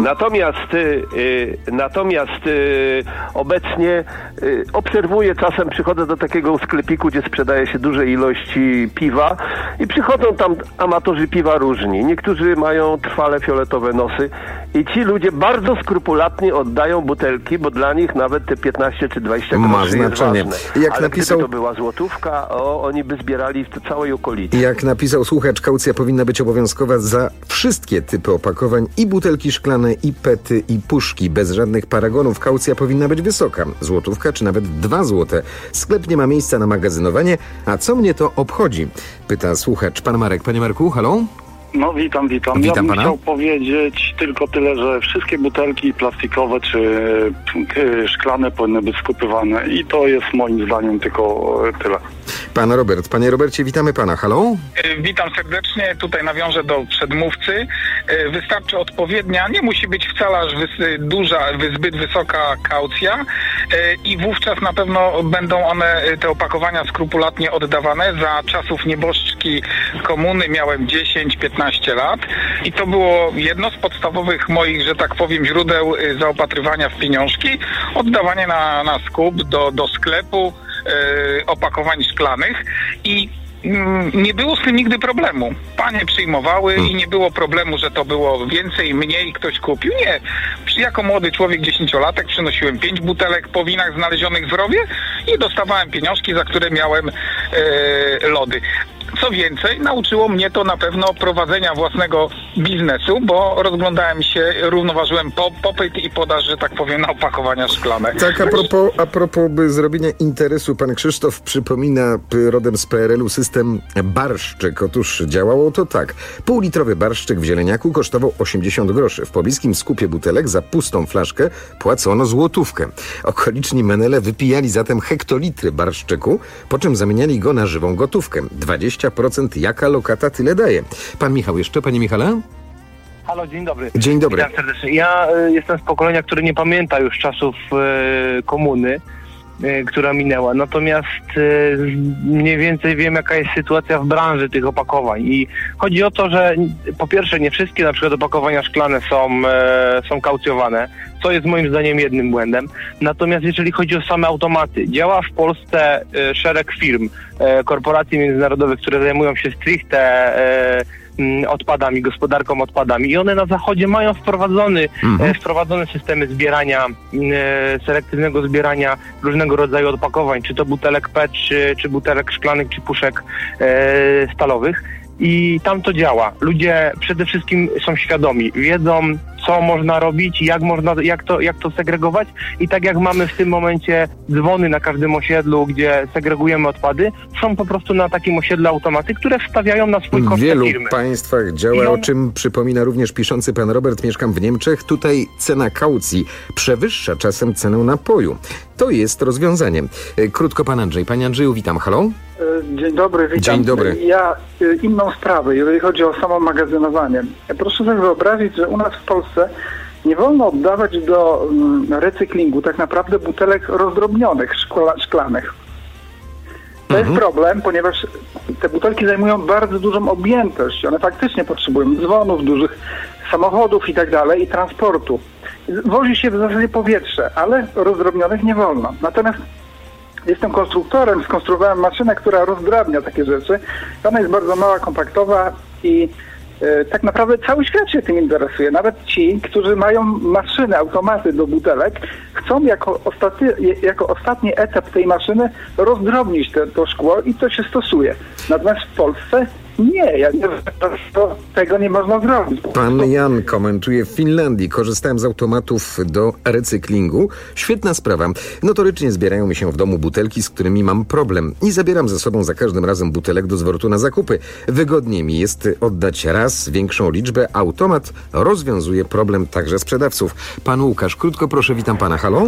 Natomiast obecnie obserwuję, czasem przychodzę do takiego sklepiku, gdzie sprzedaje się duże ilości piwa i przychodzą tam amatorzy piwa różni. Niektórzy mają trwale fioletowe nosy i ci ludzie bardzo skrupulatnie oddają butelki, bo dla nich nawet te 15 czy 20 groszy jest ważne. Jak ale napisał... gdyby to była złotówka, oni by zbierali w całej okolicy. Jak napisał słuchacz, kaucja powinna być obowiązkowa za wszystkie typy opakowań, i butelki szklane, i pety, i puszki, bez żadnych paragonów. Kaucja powinna być wysoka. Złotówka czy nawet 2 złote. Sklep nie ma miejsca na magazynowanie, a co mnie to obchodzi? Pyta słuchacz. Pan Marek. Panie Marku, halo? No witam. Ja bym chciał powiedzieć tylko tyle, że wszystkie butelki plastikowe czy szklane powinny być skupywane i to jest moim zdaniem tylko tyle. Pan Robert. Panie Robercie, witamy pana. Halo? Witam serdecznie. Tutaj nawiążę do przedmówcy. Wystarczy odpowiednia, nie musi być wcale aż zbyt wysoka kaucja i wówczas na pewno będą one, te opakowania skrupulatnie oddawane. Za czasów nieboszczki komuny miałem 10-15 lat i to było jedno z podstawowych moich, że tak powiem, źródeł zaopatrywania w pieniążki, oddawanie na skup do sklepu opakowań szklanych i nie było z tym nigdy problemu. Panie przyjmowały i nie było problemu, że to było więcej, mniej ktoś kupił. Nie. Jako młody człowiek, 10-latek, przynosiłem 5 butelek po winach znalezionych w rowie i dostawałem pieniążki, za które miałem lody. Co więcej, nauczyło mnie to na pewno prowadzenia własnego biznesu, bo rozglądałem się, równoważyłem popyt i podaż, że tak powiem, na opakowania szklane. Tak, a propos zrobienia interesu, pan Krzysztof przypomina rodem z PRL-u system barszczyk. Otóż działało to tak. Półlitrowy barszczyk w zieleniaku kosztował 80 groszy. W pobliskim skupie butelek za pustą flaszkę płacono złotówkę. Okoliczni menele wypijali zatem hektolitry barszczyku, po czym zamieniali go na żywą gotówkę. 20% jaka lokata tyle daje. Pan Michał jeszcze, panie Michale? Halo, dzień dobry. Dzień dobry. Witam serdecznie. Ja jestem z pokolenia, które nie pamięta już czasów komuny, która minęła. Natomiast mniej więcej wiem, jaka jest sytuacja w branży tych opakowań. I chodzi o to, że po pierwsze nie wszystkie na przykład opakowania szklane są kaucjowane, co jest moim zdaniem jednym błędem. Natomiast jeżeli chodzi o same automaty, działa w Polsce szereg firm, korporacji międzynarodowych, które zajmują się stricte odpadami, gospodarką odpadami i one na zachodzie mają wprowadzone systemy zbierania, selektywnego zbierania różnego rodzaju opakowań, czy to butelek PET, czy butelek szklanych, czy puszek stalowych. I tam to działa. Ludzie przede wszystkim są świadomi, wiedzą, co można robić, jak to segregować. I tak jak mamy w tym momencie dzwony na każdym osiedlu, gdzie segregujemy odpady, są po prostu na takim osiedlu automaty, które wstawiają na swój koszt firmy. W wielu państwach działa, o czym przypomina również piszący pan Robert. Mieszkam w Niemczech. Tutaj cena kaucji przewyższa czasem cenę napoju. To jest rozwiązanie. Krótko pan Andrzej. Panie Andrzeju, witam. Halo? Dzień dobry, witam. Dzień dobry. Ja inną sprawę, jeżeli chodzi o samo magazynowanie. Proszę sobie wyobrazić, że u nas w Polsce nie wolno oddawać do recyklingu tak naprawdę butelek rozdrobnionych, szklanych. To jest problem, ponieważ te butelki zajmują bardzo dużą objętość. One faktycznie potrzebują dzwonów, dużych samochodów i tak dalej, i transportu. Wozi się w zasadzie powietrze, ale rozdrobnionych nie wolno. Natomiast jestem konstruktorem, skonstruowałem maszynę, która rozdrabnia takie rzeczy. Ona jest bardzo mała, kompaktowa i tak naprawdę cały świat się tym interesuje. Nawet ci, którzy mają maszyny, automaty do butelek, chcą jako ostatni etap tej maszyny rozdrobnić to szkło i to się stosuje. Natomiast w Polsce nie, ja nie wiem, tego nie można zrobić. Pan Jan komentuje: w Finlandii korzystałem z automatów do recyklingu. Świetna sprawa. Notorycznie zbierają mi się w domu butelki, z którymi mam problem. I zabieram ze sobą za każdym razem butelek do zwrotu na zakupy. Wygodniej mi jest oddać raz większą liczbę. Automat rozwiązuje problem także sprzedawców. Pan Łukasz, krótko proszę, witam pana. Halo?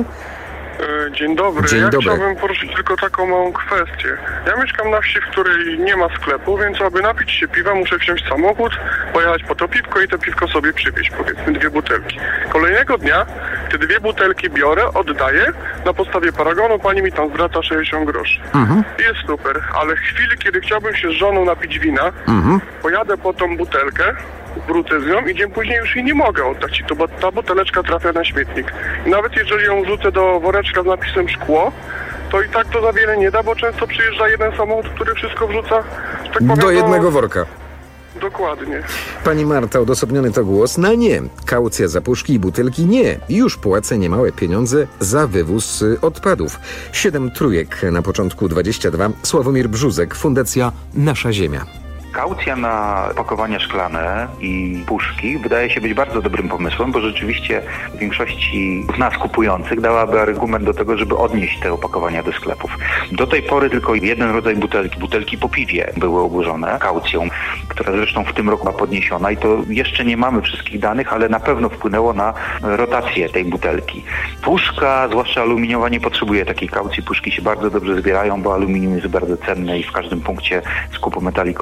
Dzień dobry. Chciałbym poruszyć tylko taką małą kwestię. Ja mieszkam na wsi, w której nie ma sklepu, więc aby napić się piwa, muszę wziąć samochód, pojechać po to piwko i to piwko sobie przywieźć, powiedzmy 2 butelki. Kolejnego dnia te 2 butelki biorę, oddaję, na podstawie paragonu pani mi tam zwraca 60 groszy. Jest super, ale w chwili, kiedy chciałbym się z żoną napić wina, pojadę po tą butelkę, wrócę z nią i dzień później już jej nie mogę oddać, bo ta buteleczka trafia na śmietnik. I nawet jeżeli ją wrzucę do woreczka z napisem szkło, to i tak to za wiele nie da, bo często przyjeżdża jeden samochód, który wszystko wrzuca, tak powiem, do jednego worka. Dokładnie. Pani Marta, odosobniony to głos na nie. Kaucja za puszki i butelki nie. Już płacę niemałe pieniądze za wywóz odpadów. 7 trójek na początku 22. Sławomir Brzuzek, Fundacja Nasza Ziemia. Kaucja na opakowania szklane i puszki wydaje się być bardzo dobrym pomysłem, bo rzeczywiście większości z nas kupujących dałaby argument do tego, żeby odnieść te opakowania do sklepów. Do tej pory tylko jeden rodzaj butelki po piwie były obłożone kaucją, która zresztą w tym roku była podniesiona i to jeszcze nie mamy wszystkich danych, ale na pewno wpłynęło na rotację tej butelki. Puszka, zwłaszcza aluminiowa, nie potrzebuje takiej kaucji. Puszki się bardzo dobrze zbierają, bo aluminium jest bardzo cenne i w każdym punkcie skupu metali kolorowych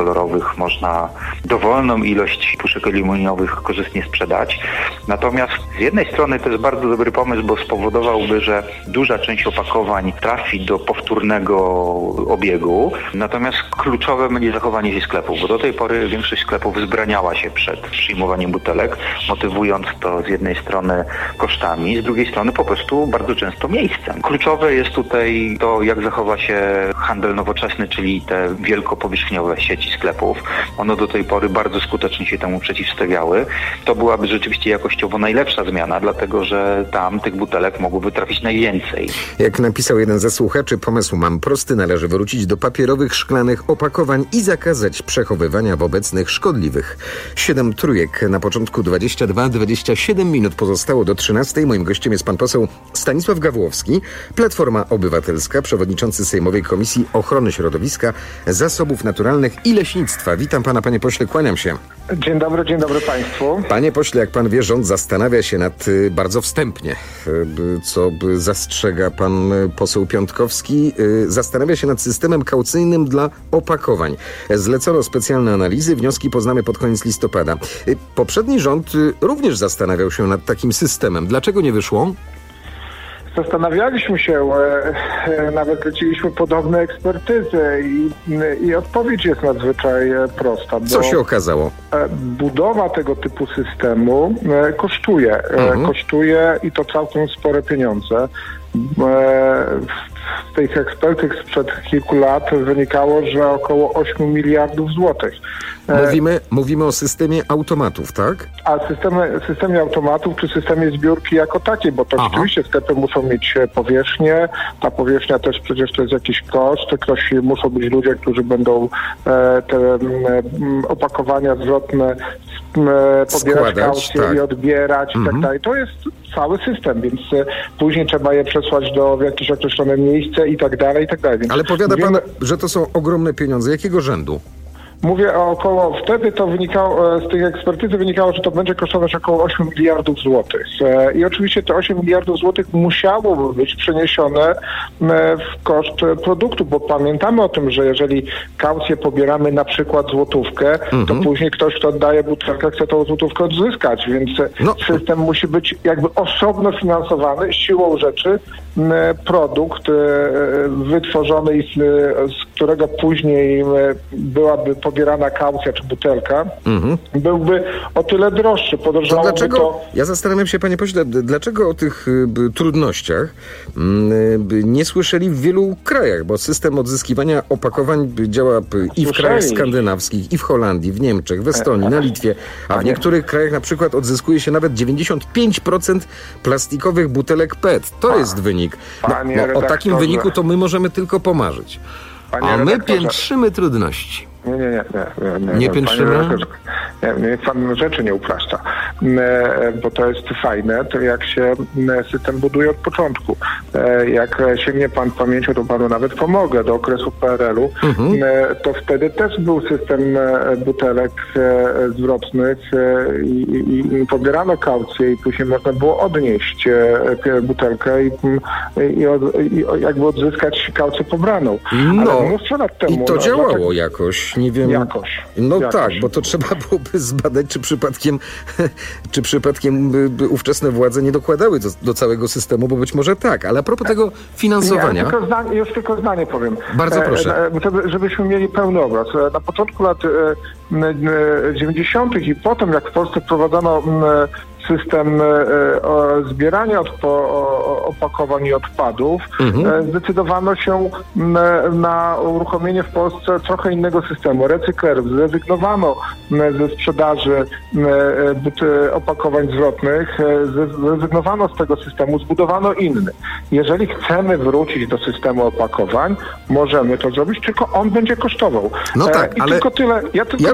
aluminiowych można dowolną ilość puszek aluminiowych korzystnie sprzedać. Natomiast z jednej strony to jest bardzo dobry pomysł, bo spowodowałby, że duża część opakowań trafi do powtórnego obiegu. Natomiast kluczowe będzie zachowanie się sklepów, bo do tej pory większość sklepów wzbraniała się przed przyjmowaniem butelek, motywując to z jednej strony kosztami, z drugiej strony po prostu bardzo często miejscem. Kluczowe jest tutaj to, jak zachowa się handel nowoczesny, czyli te wielkopowierzchniowe sieci sklepów. One do tej pory bardzo skutecznie się temu przeciwstawiały. To byłaby rzeczywiście jakościowo najlepsza zmiana, dlatego że tam tych butelek mogłoby trafić najwięcej. Jak napisał jeden ze słuchaczy, pomysł mam prosty. Należy wrócić do papierowych, szklanych opakowań i zakazać przechowywania w obecnych szkodliwych. 7 trójek na początku 22-27 minut pozostało do 13. Moim gościem jest pan poseł Stanisław Gawłowski, Platforma Obywatelska, przewodniczący Sejmowej Komisji Ochrony Środowiska, Zasobów Naturalnych i Leśnictwa. Witam pana, panie pośle, kłaniam się. Dzień dobry państwu. Panie pośle, jak pan wie, rząd zastanawia się nad bardzo wstępnie, co zastrzega pan poseł Piątkowski, zastanawia się nad systemem kaucyjnym dla opakowań. Zlecono specjalne analizy, wnioski poznamy pod koniec listopada. Poprzedni rząd również zastanawiał się nad takim systemem. Dlaczego nie wyszło? Zastanawialiśmy się, nawet leciliśmy podobne ekspertyzy i odpowiedź jest nadzwyczaj prosta. Co się okazało? Budowa tego typu systemu kosztuje. Kosztuje i to całkiem spore pieniądze. Z tych ekspertyz sprzed kilku lat wynikało, że około 8 miliardów złotych. Mówimy o systemie automatów, tak? A systemie automatów czy systemie zbiórki jako takiej, bo to rzeczywiście sklepy muszą mieć powierzchnię, ta powierzchnia też przecież to jest jakiś koszt, muszą być ludzie, którzy będą te opakowania zwrotne pobierać kaucję i odbierać i tak dalej. To jest cały system, więc później trzeba je przesłać w jakieś określone miejsce i tak dalej, i tak dalej. Więc ale powiada pan, że to są ogromne pieniądze. Jakiego rzędu? Mówię wtedy to wynikało, z tych ekspertyzy wynikało, że to będzie kosztować około 8 miliardów złotych. I oczywiście te 8 miliardów złotych musiałoby być przeniesione w koszt produktu, bo pamiętamy o tym, że jeżeli kaucję pobieramy na przykład złotówkę, to później ktoś, kto oddaje butelkę, chce tą złotówkę odzyskać, więc system musi być jakby osobno finansowany. Siłą rzeczy produkt wytworzony, z którego później byłaby pobierana kaucja czy butelka, byłby o tyle droższy. Ja zastanawiam się, panie pośle, dlaczego o tych trudnościach nie słyszeli w wielu krajach, bo system odzyskiwania opakowań działa i w krajach skandynawskich, i w Holandii, w Niemczech, w Estonii, na Litwie, a w niektórych krajach na przykład odzyskuje się nawet 95% plastikowych butelek PET. To jest wynik. O takim wyniku to my możemy tylko pomarzyć. A my piętrzymy trudności. Nie piętrzymy? Niech pan rzeczy nie upraszcza, bo to jest fajne, to jak się system buduje od początku. Jak sięgnie pan pamięcią, to panu nawet pomogę, do okresu PRL-u, to wtedy też był system butelek zwrotnych i pobierano kaucję i później można było odnieść butelkę i jakby odzyskać kaucję pobraną. Ale mnóstwo lat temu... I to działało jakoś. Nie wiem. Tak, bo to trzeba byłoby zbadać, czy przypadkiem ówczesne władze nie dokładały do całego systemu, bo być może tak, ale a propos tego finansowania... Już tylko zdanie powiem. Bardzo proszę. Żebyśmy mieli pełny obraz. Na początku lat 90. i potem, jak w Polsce wprowadzono system zbierania opakowań i odpadów, zdecydowano się na uruchomienie w Polsce trochę innego systemu. Recyklerów. Zrezygnowano ze sprzedaży opakowań zwrotnych, zrezygnowano z tego systemu, zbudowano inny. Jeżeli chcemy wrócić do systemu opakowań, możemy to zrobić, tylko on będzie kosztował. No tak, ale tylko tyle.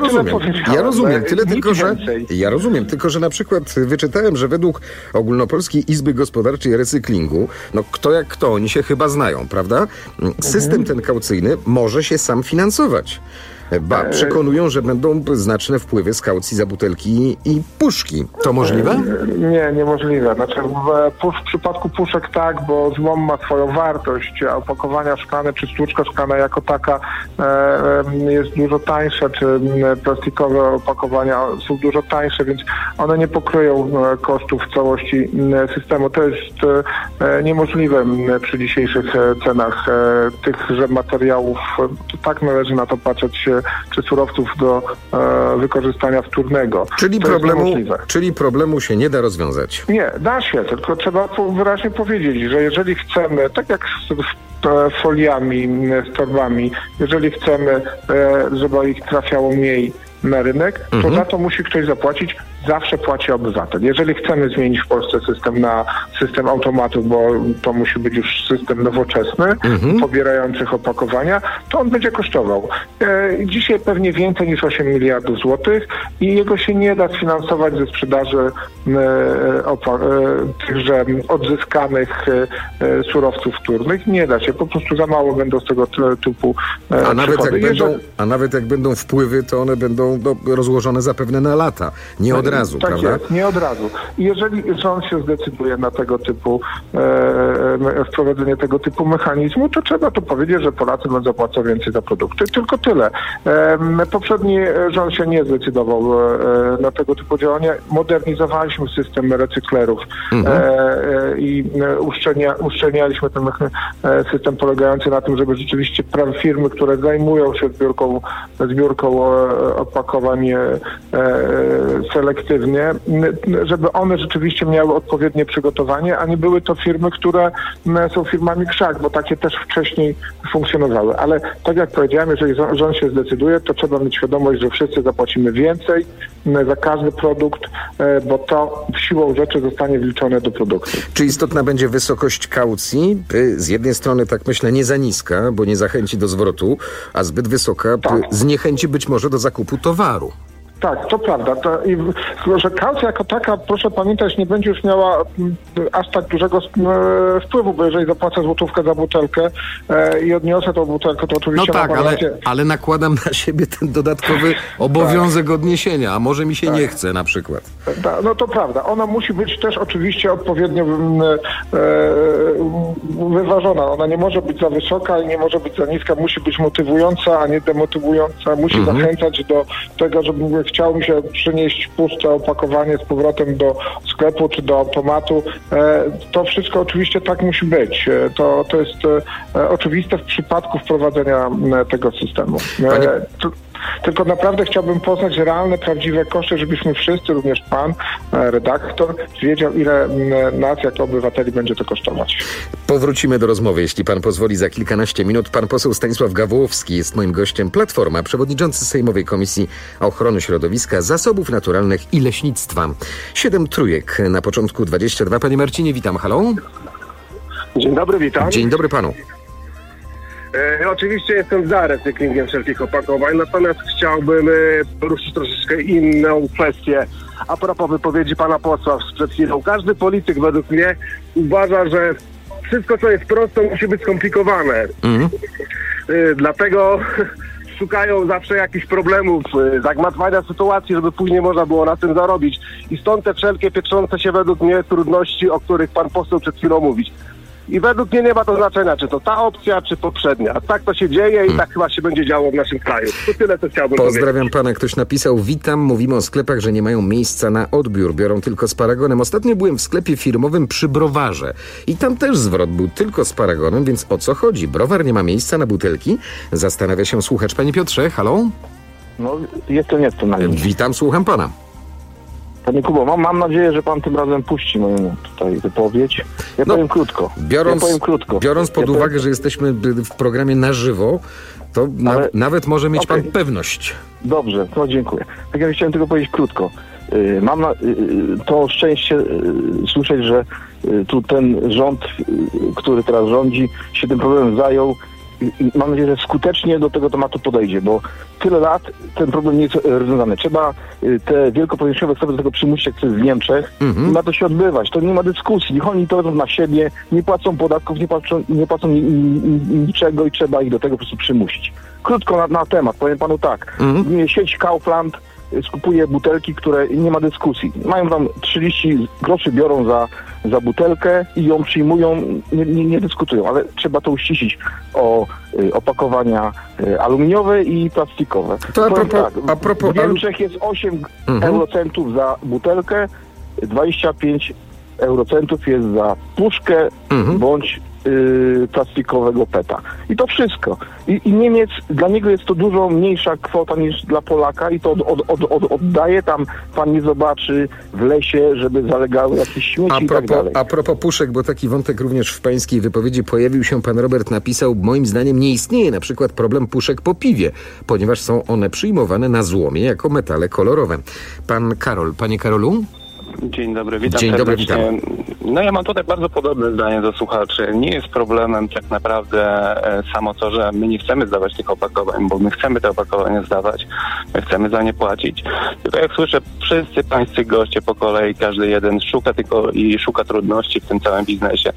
Ja rozumiem, tylko że na przykład wyczytałem, że według Ogólnopolskiej Izby Gospodarczej Recyklingu, kto jak kto, oni się chyba znają, prawda? System ten kaucyjny może się sam finansować. Przekonują, że będą znaczne wpływy z kaucji za butelki i puszki. To możliwe? Nie, niemożliwe. Znaczy w przypadku puszek tak, bo złom ma swoją wartość, a opakowania szklane czy sztuczka szklana jako taka jest dużo tańsza, czy plastikowe opakowania są dużo tańsze, więc one nie pokryją kosztów całości systemu. To jest niemożliwe przy dzisiejszych cenach tychże materiałów. To tak należy na to patrzeć, czy surowców do wykorzystania wtórnego. Czyli problemu się nie da rozwiązać. Nie, da się, tylko trzeba wyraźnie powiedzieć, że jeżeli chcemy, tak jak z foliami, z torbami, jeżeli chcemy, żeby ich trafiało mniej na rynek, to za to musi ktoś zapłacić. Zawsze płaci obywatel. Jeżeli chcemy zmienić w Polsce system na system automatów, bo to musi być już system nowoczesny, pobierających opakowania, to on będzie kosztował. Dzisiaj pewnie więcej niż 8 miliardów złotych i jego się nie da sfinansować ze sprzedaży tychże odzyskanych surowców wtórnych. Nie da się. Po prostu za mało będą z tego typu a nawet jak będą wpływy, to one będą rozłożone zapewne na lata. Nie od razu, tak prawda? Jest, nie od razu. I jeżeli rząd się zdecyduje na tego typu wprowadzenie tego typu mechanizmu, to trzeba to powiedzieć, że Polacy będą zapłacą więcej za produkty. Tylko tyle. Poprzedni rząd się nie zdecydował na tego typu działania. Modernizowaliśmy system recyklerów i uszczelnialiśmy ten system polegający na tym, żeby rzeczywiście firmy, które zajmują się zbiórką opakowań selektywnie, żeby one rzeczywiście miały odpowiednie przygotowanie, a nie były to firmy, które są firmami krzak, bo takie też wcześniej funkcjonowały. Ale tak jak powiedziałem, jeżeli rząd się zdecyduje, to trzeba mieć świadomość, że wszyscy zapłacimy więcej za każdy produkt, bo to siłą rzeczy zostanie wliczone do produktu. Czy istotna będzie wysokość kaucji? Z jednej strony, tak myślę, nie za niska, bo nie zachęci do zwrotu, a zbyt wysoka zniechęci być może do zakupu towaru. Tak, to prawda. Że kaucja jako taka, proszę pamiętać, nie będzie już miała aż tak dużego wpływu, bo jeżeli zapłacę złotówkę za butelkę i odniosę tą butelkę, to oczywiście... No tak, ale nakładam na siebie ten dodatkowy obowiązek odniesienia, a może mi się nie chce na przykład. No to prawda. Ona musi być też oczywiście odpowiednio wyważona. Ona nie może być za wysoka i nie może być za niska. Musi być motywująca, a nie demotywująca. Musi zachęcać do tego, żeby chciał mi się przynieść puste opakowanie z powrotem do sklepu czy do automatu. To wszystko oczywiście tak musi być. To jest oczywiste w przypadku wprowadzenia tego systemu. Tylko naprawdę chciałbym poznać realne, prawdziwe koszty, żebyśmy wszyscy, również pan, redaktor, wiedział, ile nas jako obywateli będzie to kosztować. Powrócimy do rozmowy, jeśli pan pozwoli, za kilkanaście minut. Pan poseł Stanisław Gawłowski jest moim gościem. Platforma, przewodniczący Sejmowej Komisji Ochrony Środowiska, Zasobów Naturalnych i Leśnictwa. 7 trójek, na początku 22. Panie Marcinie, witam. Halo? Dzień dobry, witam. Dzień dobry panu. Oczywiście jestem za recyklingiem wszelkich opakowań, natomiast chciałbym poruszyć troszeczkę inną kwestię. A propos wypowiedzi pana posła przed chwilą. Każdy polityk według mnie uważa, że wszystko, co jest proste, musi być skomplikowane. Dlatego szukają zawsze jakichś problemów, zagmatwania sytuacji, żeby później można było na tym zarobić. I stąd te wszelkie pietrzące się według mnie trudności, o których pan poseł przed chwilą mówić. I według mnie nie ma to znaczenia, czy to ta opcja, czy poprzednia. Tak to się dzieje i tak chyba się będzie działo w naszym kraju. To tyle, co chciałbym powiedzieć. Pozdrawiam pana. Ktoś napisał: witam, mówimy o sklepach, że nie mają miejsca na odbiór. Biorą tylko z paragonem. Ostatnio byłem w sklepie firmowym przy browarze i tam też zwrot był tylko z paragonem, więc o co chodzi? Browar nie ma miejsca na butelki? Zastanawia się słuchacz. Panie Piotrze, halo? No, jestem na linii. Witam, słucham pana. Panie Kubo, mam nadzieję, że pan tym razem puści moją tutaj wypowiedź. Powiem krótko. Biorąc pod uwagę, że jesteśmy w programie na żywo, to nawet może mieć pan pewność. Dobrze, to dziękuję. Tak jak chciałem tylko powiedzieć krótko. Mam to szczęście słyszeć, że tu ten rząd, który teraz rządzi, się tym problemem zajął mam nadzieję, że skutecznie do tego tematu podejdzie, bo tyle lat ten problem nie jest rozwiązany. Trzeba te wielkopotężne sklepy do tego przymusić, jak to jest w Niemczech. Ma to się odbywać. To nie ma dyskusji. Niech oni to robią na siebie, nie płacą podatków, nie płacą niczego i trzeba ich do tego po prostu przymusić. Krótko na temat. Powiem panu tak. Sieć Kaufland skupuje butelki, które nie ma dyskusji. Mają tam 30 groszy, biorą za butelkę i ją przyjmują, nie dyskutują, ale trzeba to uściślić o opakowania aluminiowe i plastikowe. To a propos w Niemczech jest 8 eurocentów za butelkę, 25 eurocentów jest za puszkę bądź plastikowego PETA. I to wszystko. I Niemiec, dla niego jest to dużo mniejsza kwota niż dla Polaka i to oddaje tam, pan nie zobaczy w lesie, żeby zalegały jakieś śmieci i tak dalej. A propos puszek, bo taki wątek również w pańskiej wypowiedzi pojawił się, pan Robert napisał, moim zdaniem nie istnieje na przykład problem puszek po piwie, ponieważ są one przyjmowane na złomie jako metale kolorowe. Pan Karol, panie Karolu? Dzień dobry, witam Dzień dobry, serdecznie. witam. No ja mam tutaj bardzo podobne zdanie do słuchaczy. Nie jest problemem tak naprawdę samo to, że my nie chcemy zdawać tych opakowań, bo my chcemy te opakowania zdawać, my chcemy za nie płacić. Tylko jak słyszę, wszyscy pańscy goście po kolei, każdy jeden szuka trudności w tym całym biznesie.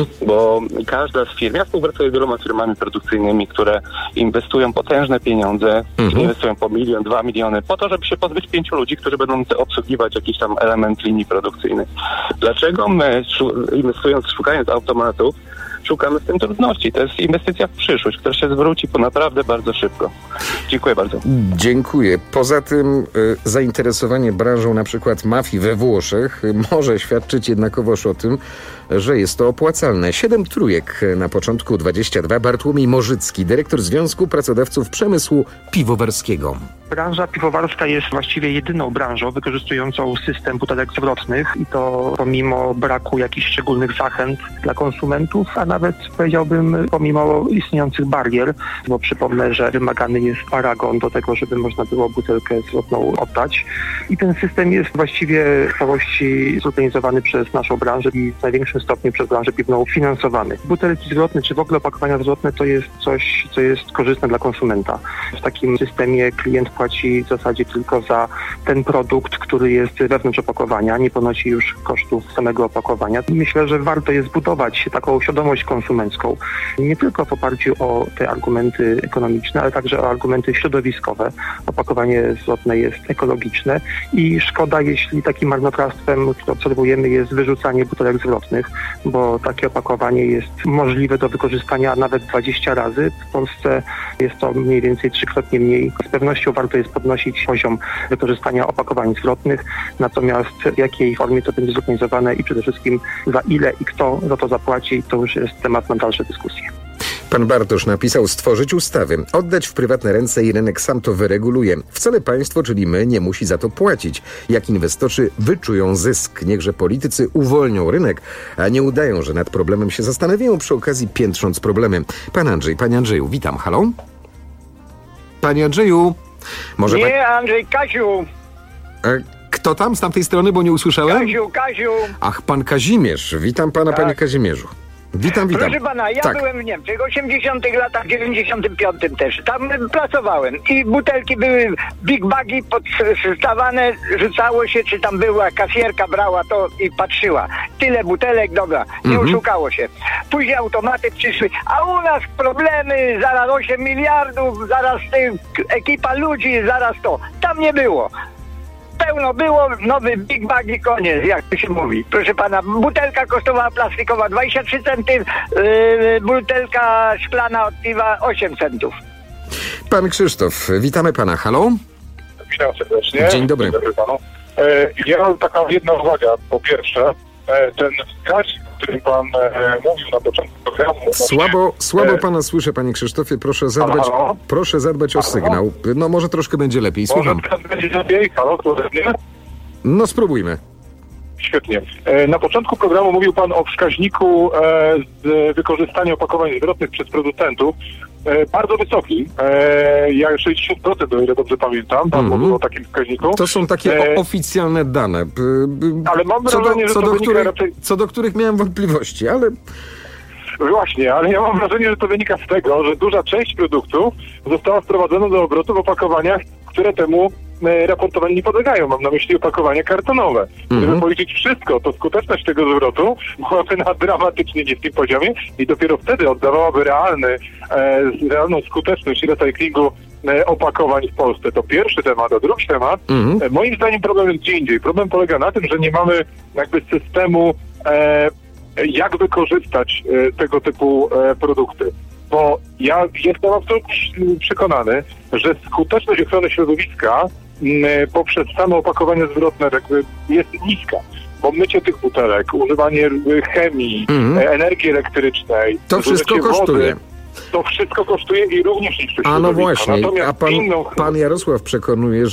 Bo każda z firm, ja współpracuję z wieloma firmami produkcyjnymi, które inwestują potężne pieniądze, inwestują po 1 milion, 2 miliony, po to, żeby się pozbyć 5 ludzi, którzy będą obsługiwać jakiś tam element linii produkcyjnych. Dlaczego my, szukając automatów, szukamy w tym trudności? To jest inwestycja w przyszłość, która się zwróci naprawdę bardzo szybko. Dziękuję bardzo. Dziękuję. Poza tym zainteresowanie branżą na przykład mafii we Włoszech może świadczyć jednakowoż o tym, że jest to opłacalne. 7 trójek na początku 22. Bartłomiej Morzycki, dyrektor Związku Pracodawców Przemysłu Piwowarskiego. Branża piwowarska jest właściwie jedyną branżą wykorzystującą system butelek zwrotnych i to pomimo braku jakichś szczególnych zachęt dla konsumentów, a nawet powiedziałbym pomimo istniejących barier, bo przypomnę, że wymagany jest paragon do tego, żeby można było butelkę zwrotną oddać. I ten system jest właściwie w całości zorganizowany przez naszą branżę i w największym stopniu przez branżę piwną finansowany. Butelki zwrotne, czy w ogóle opakowania zwrotne to jest coś, co jest korzystne dla konsumenta. W takim systemie klient płaci w zasadzie tylko za ten produkt, który jest wewnątrz opakowania, nie ponosi już kosztów samego opakowania. Myślę, że warto jest budować taką świadomość konsumencką, nie tylko w oparciu o te argumenty ekonomiczne, ale także o argumenty środowiskowe. Opakowanie zwrotne jest ekologiczne i szkoda, jeśli takim marnotrawstwem, które obserwujemy, jest wyrzucanie butelek zwrotnych, bo takie opakowanie jest możliwe do wykorzystania nawet 20 razy. W Polsce jest to mniej więcej 3-krotnie mniej. Z pewnością warto jest podnosić poziom wykorzystania opakowań zwrotnych, natomiast w jakiej formie to będzie zorganizowane i przede wszystkim za ile i kto za to zapłaci, to już jest temat na dalsze dyskusje. Pan Bartosz napisał stworzyć ustawy, oddać w prywatne ręce i rynek sam to wyreguluje. Wcale państwo, czyli my, nie musi za to płacić. Jak inwestorzy wyczują zysk. Niechże politycy uwolnią rynek, a nie udają, że nad problemem się zastanawiają, przy okazji piętrząc problemy. Pan Andrzej, panie Andrzeju, witam. Halo? Panie Andrzeju? Może nie, Andrzej, Kaziu. Kto tam z tamtej strony, bo nie usłyszałem? Kaziu. Ach, pan Kazimierz. Witam pana, tak. Panie Kazimierzu. Witam. Proszę pana, ja byłem w Niemczech w 80 latach, w 95 też. Tam pracowałem i butelki były big bagi podstawane, rzucało się, czy tam była kasjerka, brała to i patrzyła. Tyle butelek, dobra, nie oszukało się. Później automaty przyszły, a u nas problemy, zaraz 8 miliardów, zaraz ekipa ludzi, zaraz to. Tam nie było. Pełno było, nowy big bag i koniec, jak to się mówi. Proszę pana, butelka kosztowała plastikowa 23 centy, butelka szklana od piwa 8 centów. Pan Krzysztof, witamy pana. Halo? Witam serdecznie. Dzień dobry. Dzień dobry panu. Ja mam taką jedną uwagę. Po pierwsze, ten wskaz, o którym pan mówił na początku programu... Słabo pana słyszę, panie Krzysztofie. Proszę zadbać o sygnał. No może troszkę będzie lepiej. Słucham. Może teraz będzie lepiej? Halo, to mnie? No spróbujmy. Świetnie. Na początku programu mówił pan o wskaźniku z wykorzystania opakowań zwrotnych przez producentów. Bardzo wysoki. Ja 60%, o ile dobrze pamiętam, tam mówił o takim wskaźniku. To są takie oficjalne dane. Ale mam wrażenie, że co do których miałem wątpliwości, ale... Właśnie, ale ja mam wrażenie, że to wynika z tego, że duża część produktów została wprowadzona do obrotu w opakowaniach, które temu raportowaniu nie podlegają. Mam na myśli opakowania kartonowe. Gdyby policzyć wszystko, to skuteczność tego zwrotu byłaby na dramatycznie niskim poziomie i dopiero wtedy oddawałaby realną skuteczność recyklingu opakowań w Polsce. To pierwszy temat, a drugi temat, moim zdaniem problem jest gdzie indziej. Problem polega na tym, że nie mamy jakby systemu, jak wykorzystać tego typu produkty. Bo ja jestem absolutnie przekonany, że skuteczność ochrony środowiska poprzez same opakowania zwrotne jakby jest niska. Bo mycie tych butelek, używanie chemii, energii elektrycznej, to wszystko kosztuje. Wody, to wszystko kosztuje i również niszczy środowisko. A no właśnie, natomiast pan Jarosław przekonuje,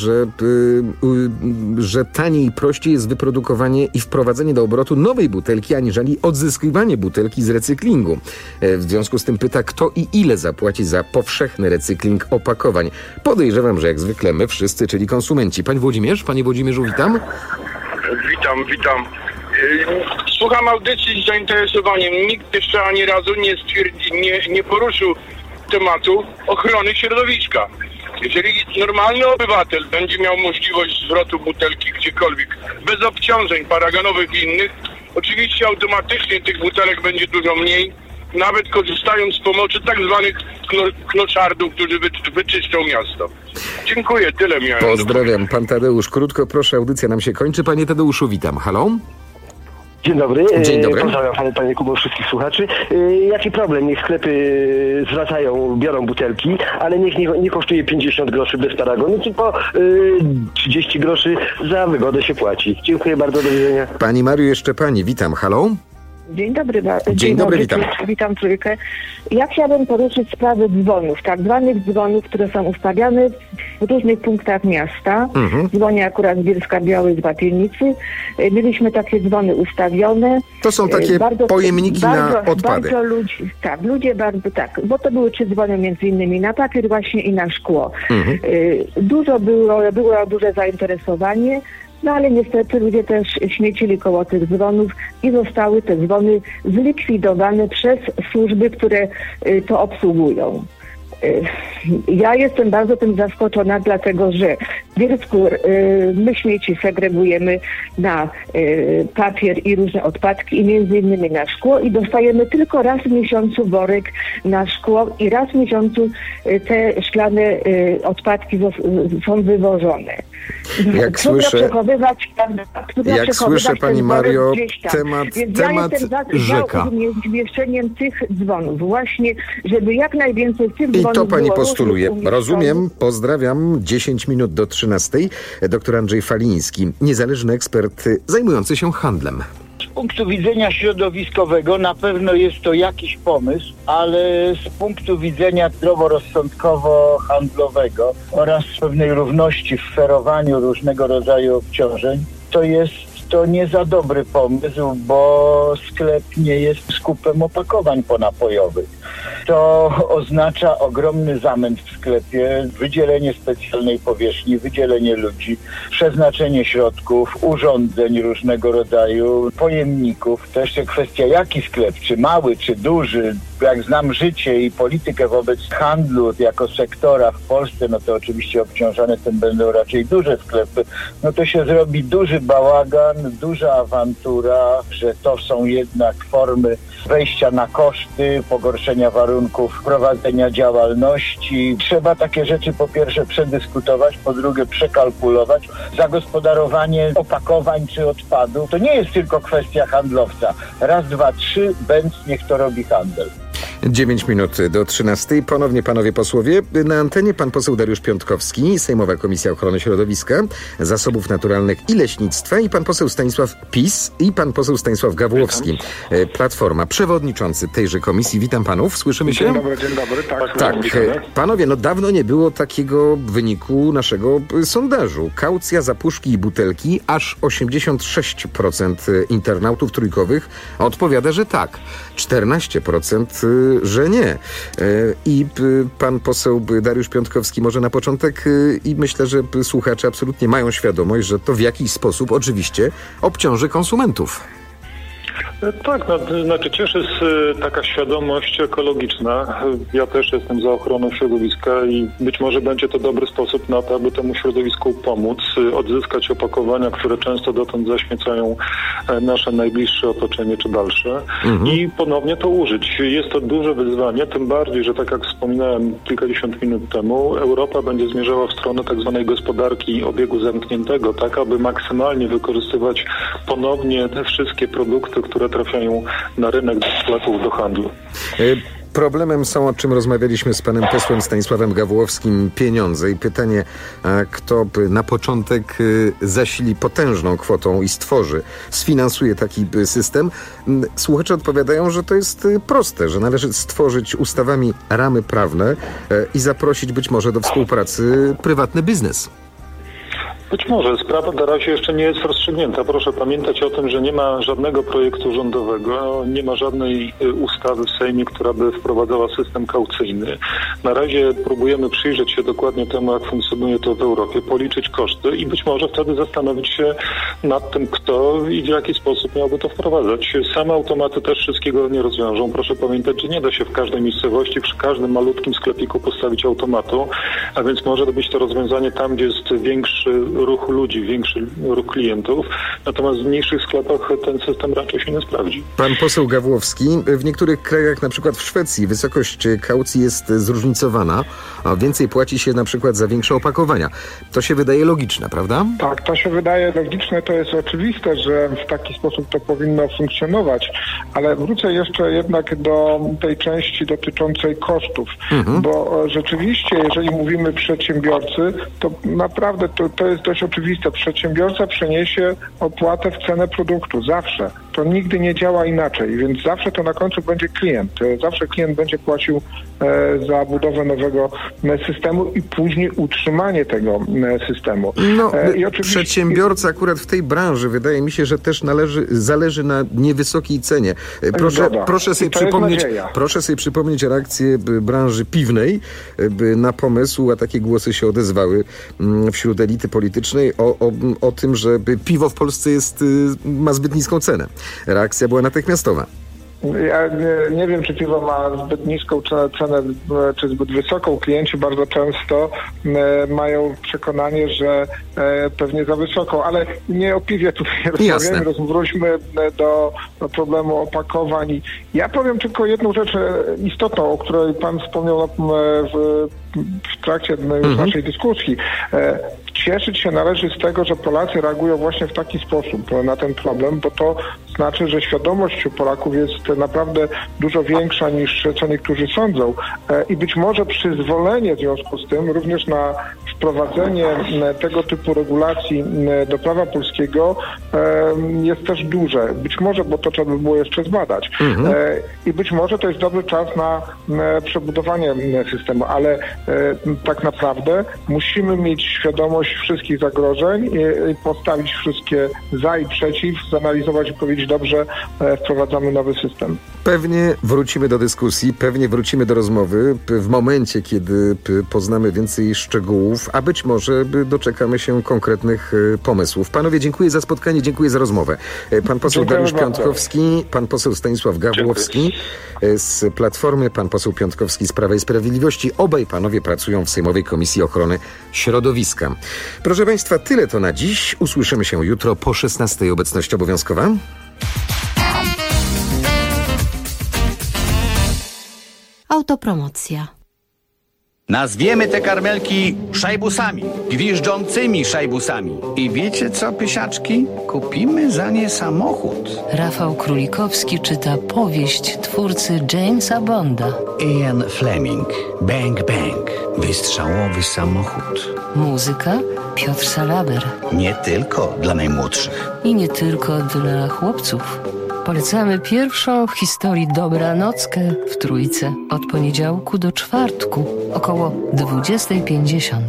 że taniej i prościej jest wyprodukowanie i wprowadzenie do obrotu nowej butelki, aniżeli odzyskiwanie butelki z recyklingu. W związku z tym pyta, kto i ile zapłaci za powszechny recykling opakowań. Podejrzewam, że jak zwykle my wszyscy, czyli konsumenci. Panie Włodzimierzu, witam. Witam. Słucham audycji z zainteresowaniem. Nikt jeszcze ani razu nie poruszył tematu ochrony środowiska. Jeżeli normalny obywatel będzie miał możliwość zwrotu butelki gdziekolwiek, bez obciążeń paraganowych i innych, oczywiście automatycznie tych butelek będzie dużo mniej, nawet korzystając z pomocy tak zwanych kloszardów, którzy wyczyszczą miasto. Dziękuję, tyle miałem. Pozdrawiam. Pan Tadeusz, krótko proszę, audycja nam się kończy. Panie Tadeuszu, witam. Halo? Dzień dobry. Dzień dobry. Pozdrawiam panie Kubo, wszystkich słuchaczy. Jaki problem? Niech sklepy zwracają, biorą butelki, ale niech nie kosztuje 50 groszy bez paragonu, tylko 30 groszy za wygodę się płaci. Dziękuję bardzo, do widzenia. Pani Mariu, jeszcze pani. Witam. Halo? Dzień dobry. Dzień dobry, witam. Witam trójkę. Ja chciałabym poruszyć sprawę dzwonów, tak zwanych dzwonów, które są ustawiane w różnych punktach miasta. Dzwonię akurat z Bielska-Białej, z Bapienicy. Mieliśmy takie dzwony ustawione. To są takie pojemniki na odpady. Ludzie bardzo, bo to były 3 dzwony między innymi na papier właśnie i na szkło. Było duże zainteresowanie. No ale niestety ludzie też śmiecili koło tych dzwonów i zostały te dzwony zlikwidowane przez służby, które to obsługują. Ja jestem bardzo tym zaskoczona, dlatego że w Bielsku my śmieci segregujemy na papier i różne odpadki i między innymi na szkło i dostajemy tylko raz w miesiącu worek na szkło i raz w miesiącu te szklane odpadki są wywożone. Jak słyszę Pani Mario, temat rzeka. Z zmieszczeniem tych dzwonów właśnie, żeby jak najwięcej tych dzwonów. I to pani postuluje. Rozumiem, pozdrawiam. 10 minut do 13. Dr Andrzej Faliński, niezależny ekspert zajmujący się handlem. Z punktu widzenia środowiskowego na pewno jest to jakiś pomysł, ale z punktu widzenia zdroworozsądkowo-handlowego oraz pewnej równości w ferowaniu różnego rodzaju obciążeń, to jest to nie za dobry pomysł, bo sklep nie jest skupem opakowań ponapojowych. To oznacza ogromny zamęt w sklepie, wydzielenie specjalnej powierzchni, wydzielenie ludzi, przeznaczenie środków, urządzeń różnego rodzaju, pojemników. To jeszcze kwestia, jaki sklep, czy mały, czy duży. Jak znam życie i politykę wobec handlu jako sektora w Polsce, no to oczywiście obciążane tym będą raczej duże sklepy. No to się zrobi duży bałagan, duża awantura, że to są jednak formy wejścia na koszty, pogorszenia warunków prowadzenia działalności. Trzeba takie rzeczy po pierwsze przedyskutować, po drugie przekalkulować. Zagospodarowanie opakowań czy odpadów to nie jest tylko kwestia handlowca. Raz, dwa, trzy, niech to robi handel. 9 minut do 13. Ponownie panowie posłowie. Na antenie pan poseł Dariusz Piontkowski, Sejmowa Komisja Ochrony Środowiska, Zasobów Naturalnych i Leśnictwa i pan poseł Stanisław PiS i pan poseł Stanisław Gawłowski, Platforma, przewodniczący tejże komisji. Witam panów. Słyszymy się? Dzień dobry. Tak. Panowie, dawno nie było takiego wyniku naszego sondażu. Kaucja za puszki i butelki, aż 86% internautów trójkowych odpowiada, że tak. 14% że nie. I pan poseł Dariusz Piontkowski może na początek i myślę, że słuchacze absolutnie mają świadomość, że to w jakiś sposób oczywiście obciąży konsumentów. Tak, znaczy cieszy taka świadomość ekologiczna. Ja też jestem za ochroną środowiska i być może będzie to dobry sposób na to, aby temu środowisku pomóc, odzyskać opakowania, które często dotąd zaśmiecają nasze najbliższe otoczenie czy dalsze i ponownie to użyć. Jest to duże wyzwanie, tym bardziej, że tak jak wspominałem kilkadziesiąt minut temu, Europa będzie zmierzała w stronę tak zwanej gospodarki obiegu zamkniętego, tak aby maksymalnie wykorzystywać ponownie te wszystkie produkty, które trafiają na rynek, do sklepów, do handlu. Problemem są, o czym rozmawialiśmy z panem posłem Stanisławem Gawłowskim, pieniądze i pytanie, kto na początek zasili potężną kwotą i sfinansuje taki system. Słuchacze odpowiadają, że to jest proste, że należy stworzyć ustawami ramy prawne i zaprosić być może do współpracy prywatny biznes. Być może. Sprawa na razie jeszcze nie jest rozstrzygnięta. Proszę pamiętać o tym, że nie ma żadnego projektu rządowego, nie ma żadnej ustawy w Sejmie, która by wprowadzała system kaucyjny. Na razie próbujemy przyjrzeć się dokładnie temu, jak funkcjonuje to w Europie, policzyć koszty i być może wtedy zastanowić się nad tym, kto i w jaki sposób miałby to wprowadzać. Same automaty też wszystkiego nie rozwiążą. Proszę pamiętać, że nie da się w każdej miejscowości, przy każdym malutkim sklepiku postawić automatu, a więc może być to rozwiązanie tam, gdzie jest większy ruch ludzi, większy ruch klientów, natomiast w mniejszych sklepach ten system raczej się nie sprawdzi. Pan poseł Gawłowski, w niektórych krajach, na przykład w Szwecji, wysokość kaucji jest zróżnicowana, a więcej płaci się na przykład za większe opakowania. To się wydaje logiczne, prawda? Tak, to się wydaje logiczne, to jest oczywiste, że w taki sposób to powinno funkcjonować, ale wrócę jeszcze jednak do tej części dotyczącej kosztów, bo rzeczywiście, jeżeli mówimy przedsiębiorcy, to naprawdę to jest dość oczywiste. Przedsiębiorca przeniesie opłatę w cenę produktu. Zawsze. To nigdy nie działa inaczej, więc zawsze to na końcu będzie klient. Zawsze klient będzie płacił za budowę nowego systemu i później utrzymanie tego systemu. I oczywiście przedsiębiorca akurat w tej branży, wydaje mi się, że też zależy na niewysokiej cenie. Proszę sobie przypomnieć reakcję branży piwnej na pomysł, a takie głosy się odezwały wśród elity politycznej o tym, że piwo w Polsce ma zbyt niską cenę. Reakcja była natychmiastowa. Ja nie wiem, czy piwo ma zbyt niską cenę, czy zbyt wysoką. Klienci bardzo często mają przekonanie, że pewnie za wysoką, ale nie o piwie tutaj rozmawiamy. Wróćmy do problemu opakowań. Ja powiem tylko jedną rzecz istotną, o której pan wspomniał w trakcie naszej dyskusji. Cieszyć się należy z tego, że Polacy reagują właśnie w taki sposób na ten problem, bo to znaczy, że świadomość Polaków jest naprawdę dużo większa niż co niektórzy sądzą i być może przyzwolenie w związku z tym również na wprowadzenie tego typu regulacji do prawa polskiego jest też duże. Być może, bo to trzeba by było jeszcze zbadać. I być może to jest dobry czas na przebudowanie systemu, ale tak naprawdę musimy mieć świadomość wszystkich zagrożeń i postawić wszystkie za i przeciw, zanalizować i powiedzieć, dobrze, wprowadzamy nowy system. Pewnie wrócimy do dyskusji, pewnie wrócimy do rozmowy w momencie, kiedy poznamy więcej szczegółów, a być może doczekamy się konkretnych pomysłów. Panowie, dziękuję za spotkanie, dziękuję za rozmowę. Pan poseł Dariusz Piątkowski, pan poseł Stanisław Gawłowski z Platformy, pan poseł Piątkowski z Prawa i Sprawiedliwości. Obaj panowie pracują w Sejmowej Komisji Ochrony Środowiska. Proszę państwa, tyle to na dziś. Usłyszymy się jutro po 16:00. Obecność obowiązkowa. Autopromocja. Nazwiemy te karmelki szajbusami, gwiżdżącymi szajbusami. I wiecie co, pysiaczki? Kupimy za nie samochód. Rafał Królikowski czyta powieść twórcy Jamesa Bonda. Ian Fleming. Bang Bang. Wystrzałowy samochód. Muzyka Piotr Salaber. Nie tylko dla najmłodszych. I nie tylko dla chłopców. Polecamy pierwszą w historii dobranockę w Trójce od poniedziałku do czwartku około 20:50.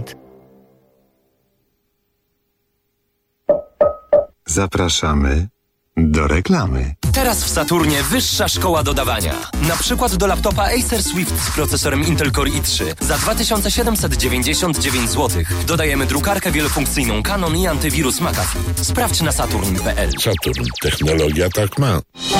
Zapraszamy do reklamy. Teraz w Saturnie wyższa szkoła dodawania. Na przykład do laptopa Acer Swift z procesorem Intel Core i3 za 2799 zł. Dodajemy drukarkę wielofunkcyjną Canon i antywirus McAfee. Sprawdź na saturn.pl. Saturn. Technologia tak ma.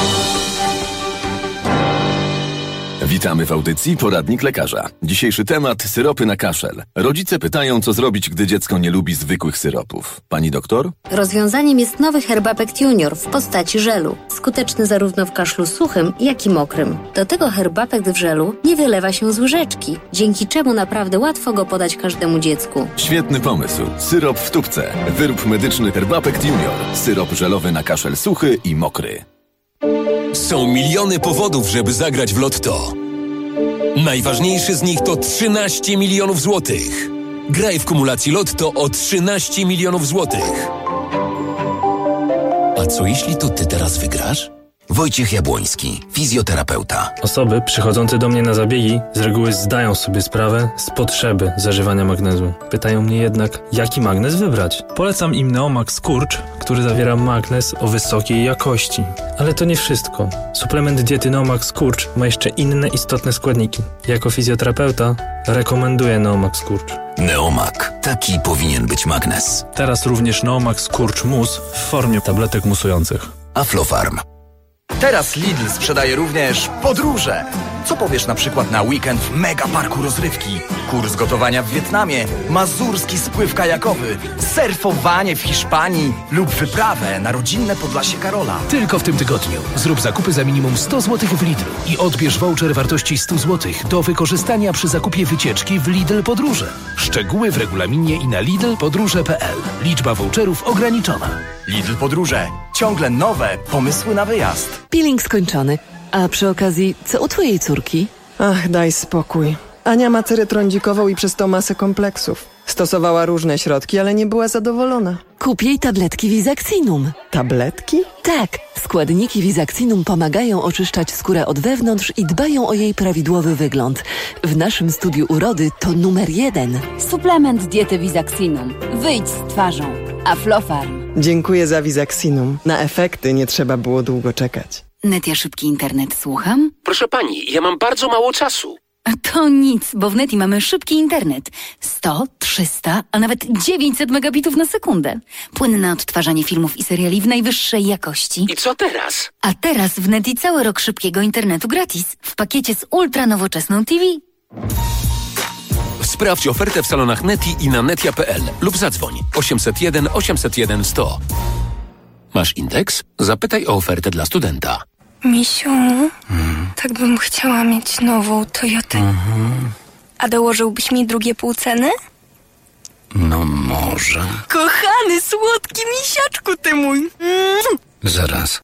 Witamy w audycji Poradnik Lekarza. Dzisiejszy temat: syropy na kaszel. Rodzice pytają, co zrobić, gdy dziecko nie lubi zwykłych syropów. Pani doktor? Rozwiązaniem jest nowy Herbapect Junior w postaci żelu. Skuteczny zarówno w kaszlu suchym, jak i mokrym. Do tego Herbapect w żelu nie wylewa się z łyżeczki, dzięki czemu naprawdę łatwo go podać każdemu dziecku. Świetny pomysł. Syrop w tubce. Wyrób medyczny Herbapect Junior. Syrop żelowy na kaszel suchy i mokry. Są miliony powodów, żeby zagrać w Lotto. Najważniejszy z nich to 13 milionów złotych. Graj w kumulacji Lotto o 13 milionów złotych. A co jeśli to ty teraz wygrasz? Wojciech Jabłoński, fizjoterapeuta. Osoby przychodzące do mnie na zabiegi z reguły zdają sobie sprawę z potrzeby zażywania magnezu. Pytają mnie jednak, jaki magnez wybrać. Polecam im Neomax Skurcz, który zawiera magnez o wysokiej jakości. Ale to nie wszystko. Suplement diety Neomax Skurcz ma jeszcze inne istotne składniki. Jako fizjoterapeuta rekomenduję Neomax Skurcz. Neomak. Taki powinien być magnez. Teraz również Neomax Skurcz Mus w formie tabletek musujących. Aflofarm. Teraz Lidl sprzedaje również podróże. Co powiesz na przykład na weekend w mega parku rozrywki? Kurs gotowania w Wietnamie, mazurski spływ kajakowy, surfowanie w Hiszpanii lub wyprawę na rodzinne Podlasie Karola. Tylko w tym tygodniu zrób zakupy za minimum 100 zł w Lidlu i odbierz voucher wartości 100 zł do wykorzystania przy zakupie wycieczki w Lidl Podróże. Szczegóły w regulaminie i na lidlpodróże.pl. Liczba voucherów ograniczona. Lidl Podróże. Ciągle nowe pomysły na wyjazd. Peeling skończony. A przy okazji, co u twojej córki? Ach, daj spokój. Ania ma cerę trądzikową i przez to masę kompleksów. Stosowała różne środki, ale nie była zadowolona. Kup jej tabletki Visaxinum. Tabletki? Tak. Składniki Visaxinum pomagają oczyszczać skórę od wewnątrz i dbają o jej prawidłowy wygląd. W naszym studiu urody to numer 1. Suplement diety Visaxinum. Wyjdź z twarzą. Aflofarm. Dziękuję za Visaxinum. Na efekty nie trzeba było długo czekać. Netia szybki internet, słucham? Proszę pani, ja mam bardzo mało czasu. To nic, bo w Neti mamy szybki internet. 100, 300, a nawet 900 megabitów na sekundę. Płynne odtwarzanie filmów i seriali w najwyższej jakości. I co teraz? A teraz w Neti cały rok szybkiego internetu gratis. W pakiecie z ultranowoczesną TV. Sprawdź ofertę w salonach Neti i na netia.pl lub zadzwoń 801 801 100. Masz indeks? Zapytaj o ofertę dla studenta. Misiu, tak bym chciała mieć nową Toyotę. A dołożyłbyś mi drugie pół ceny? No może. Kochany, słodki misiaczku ty mój. Zaraz.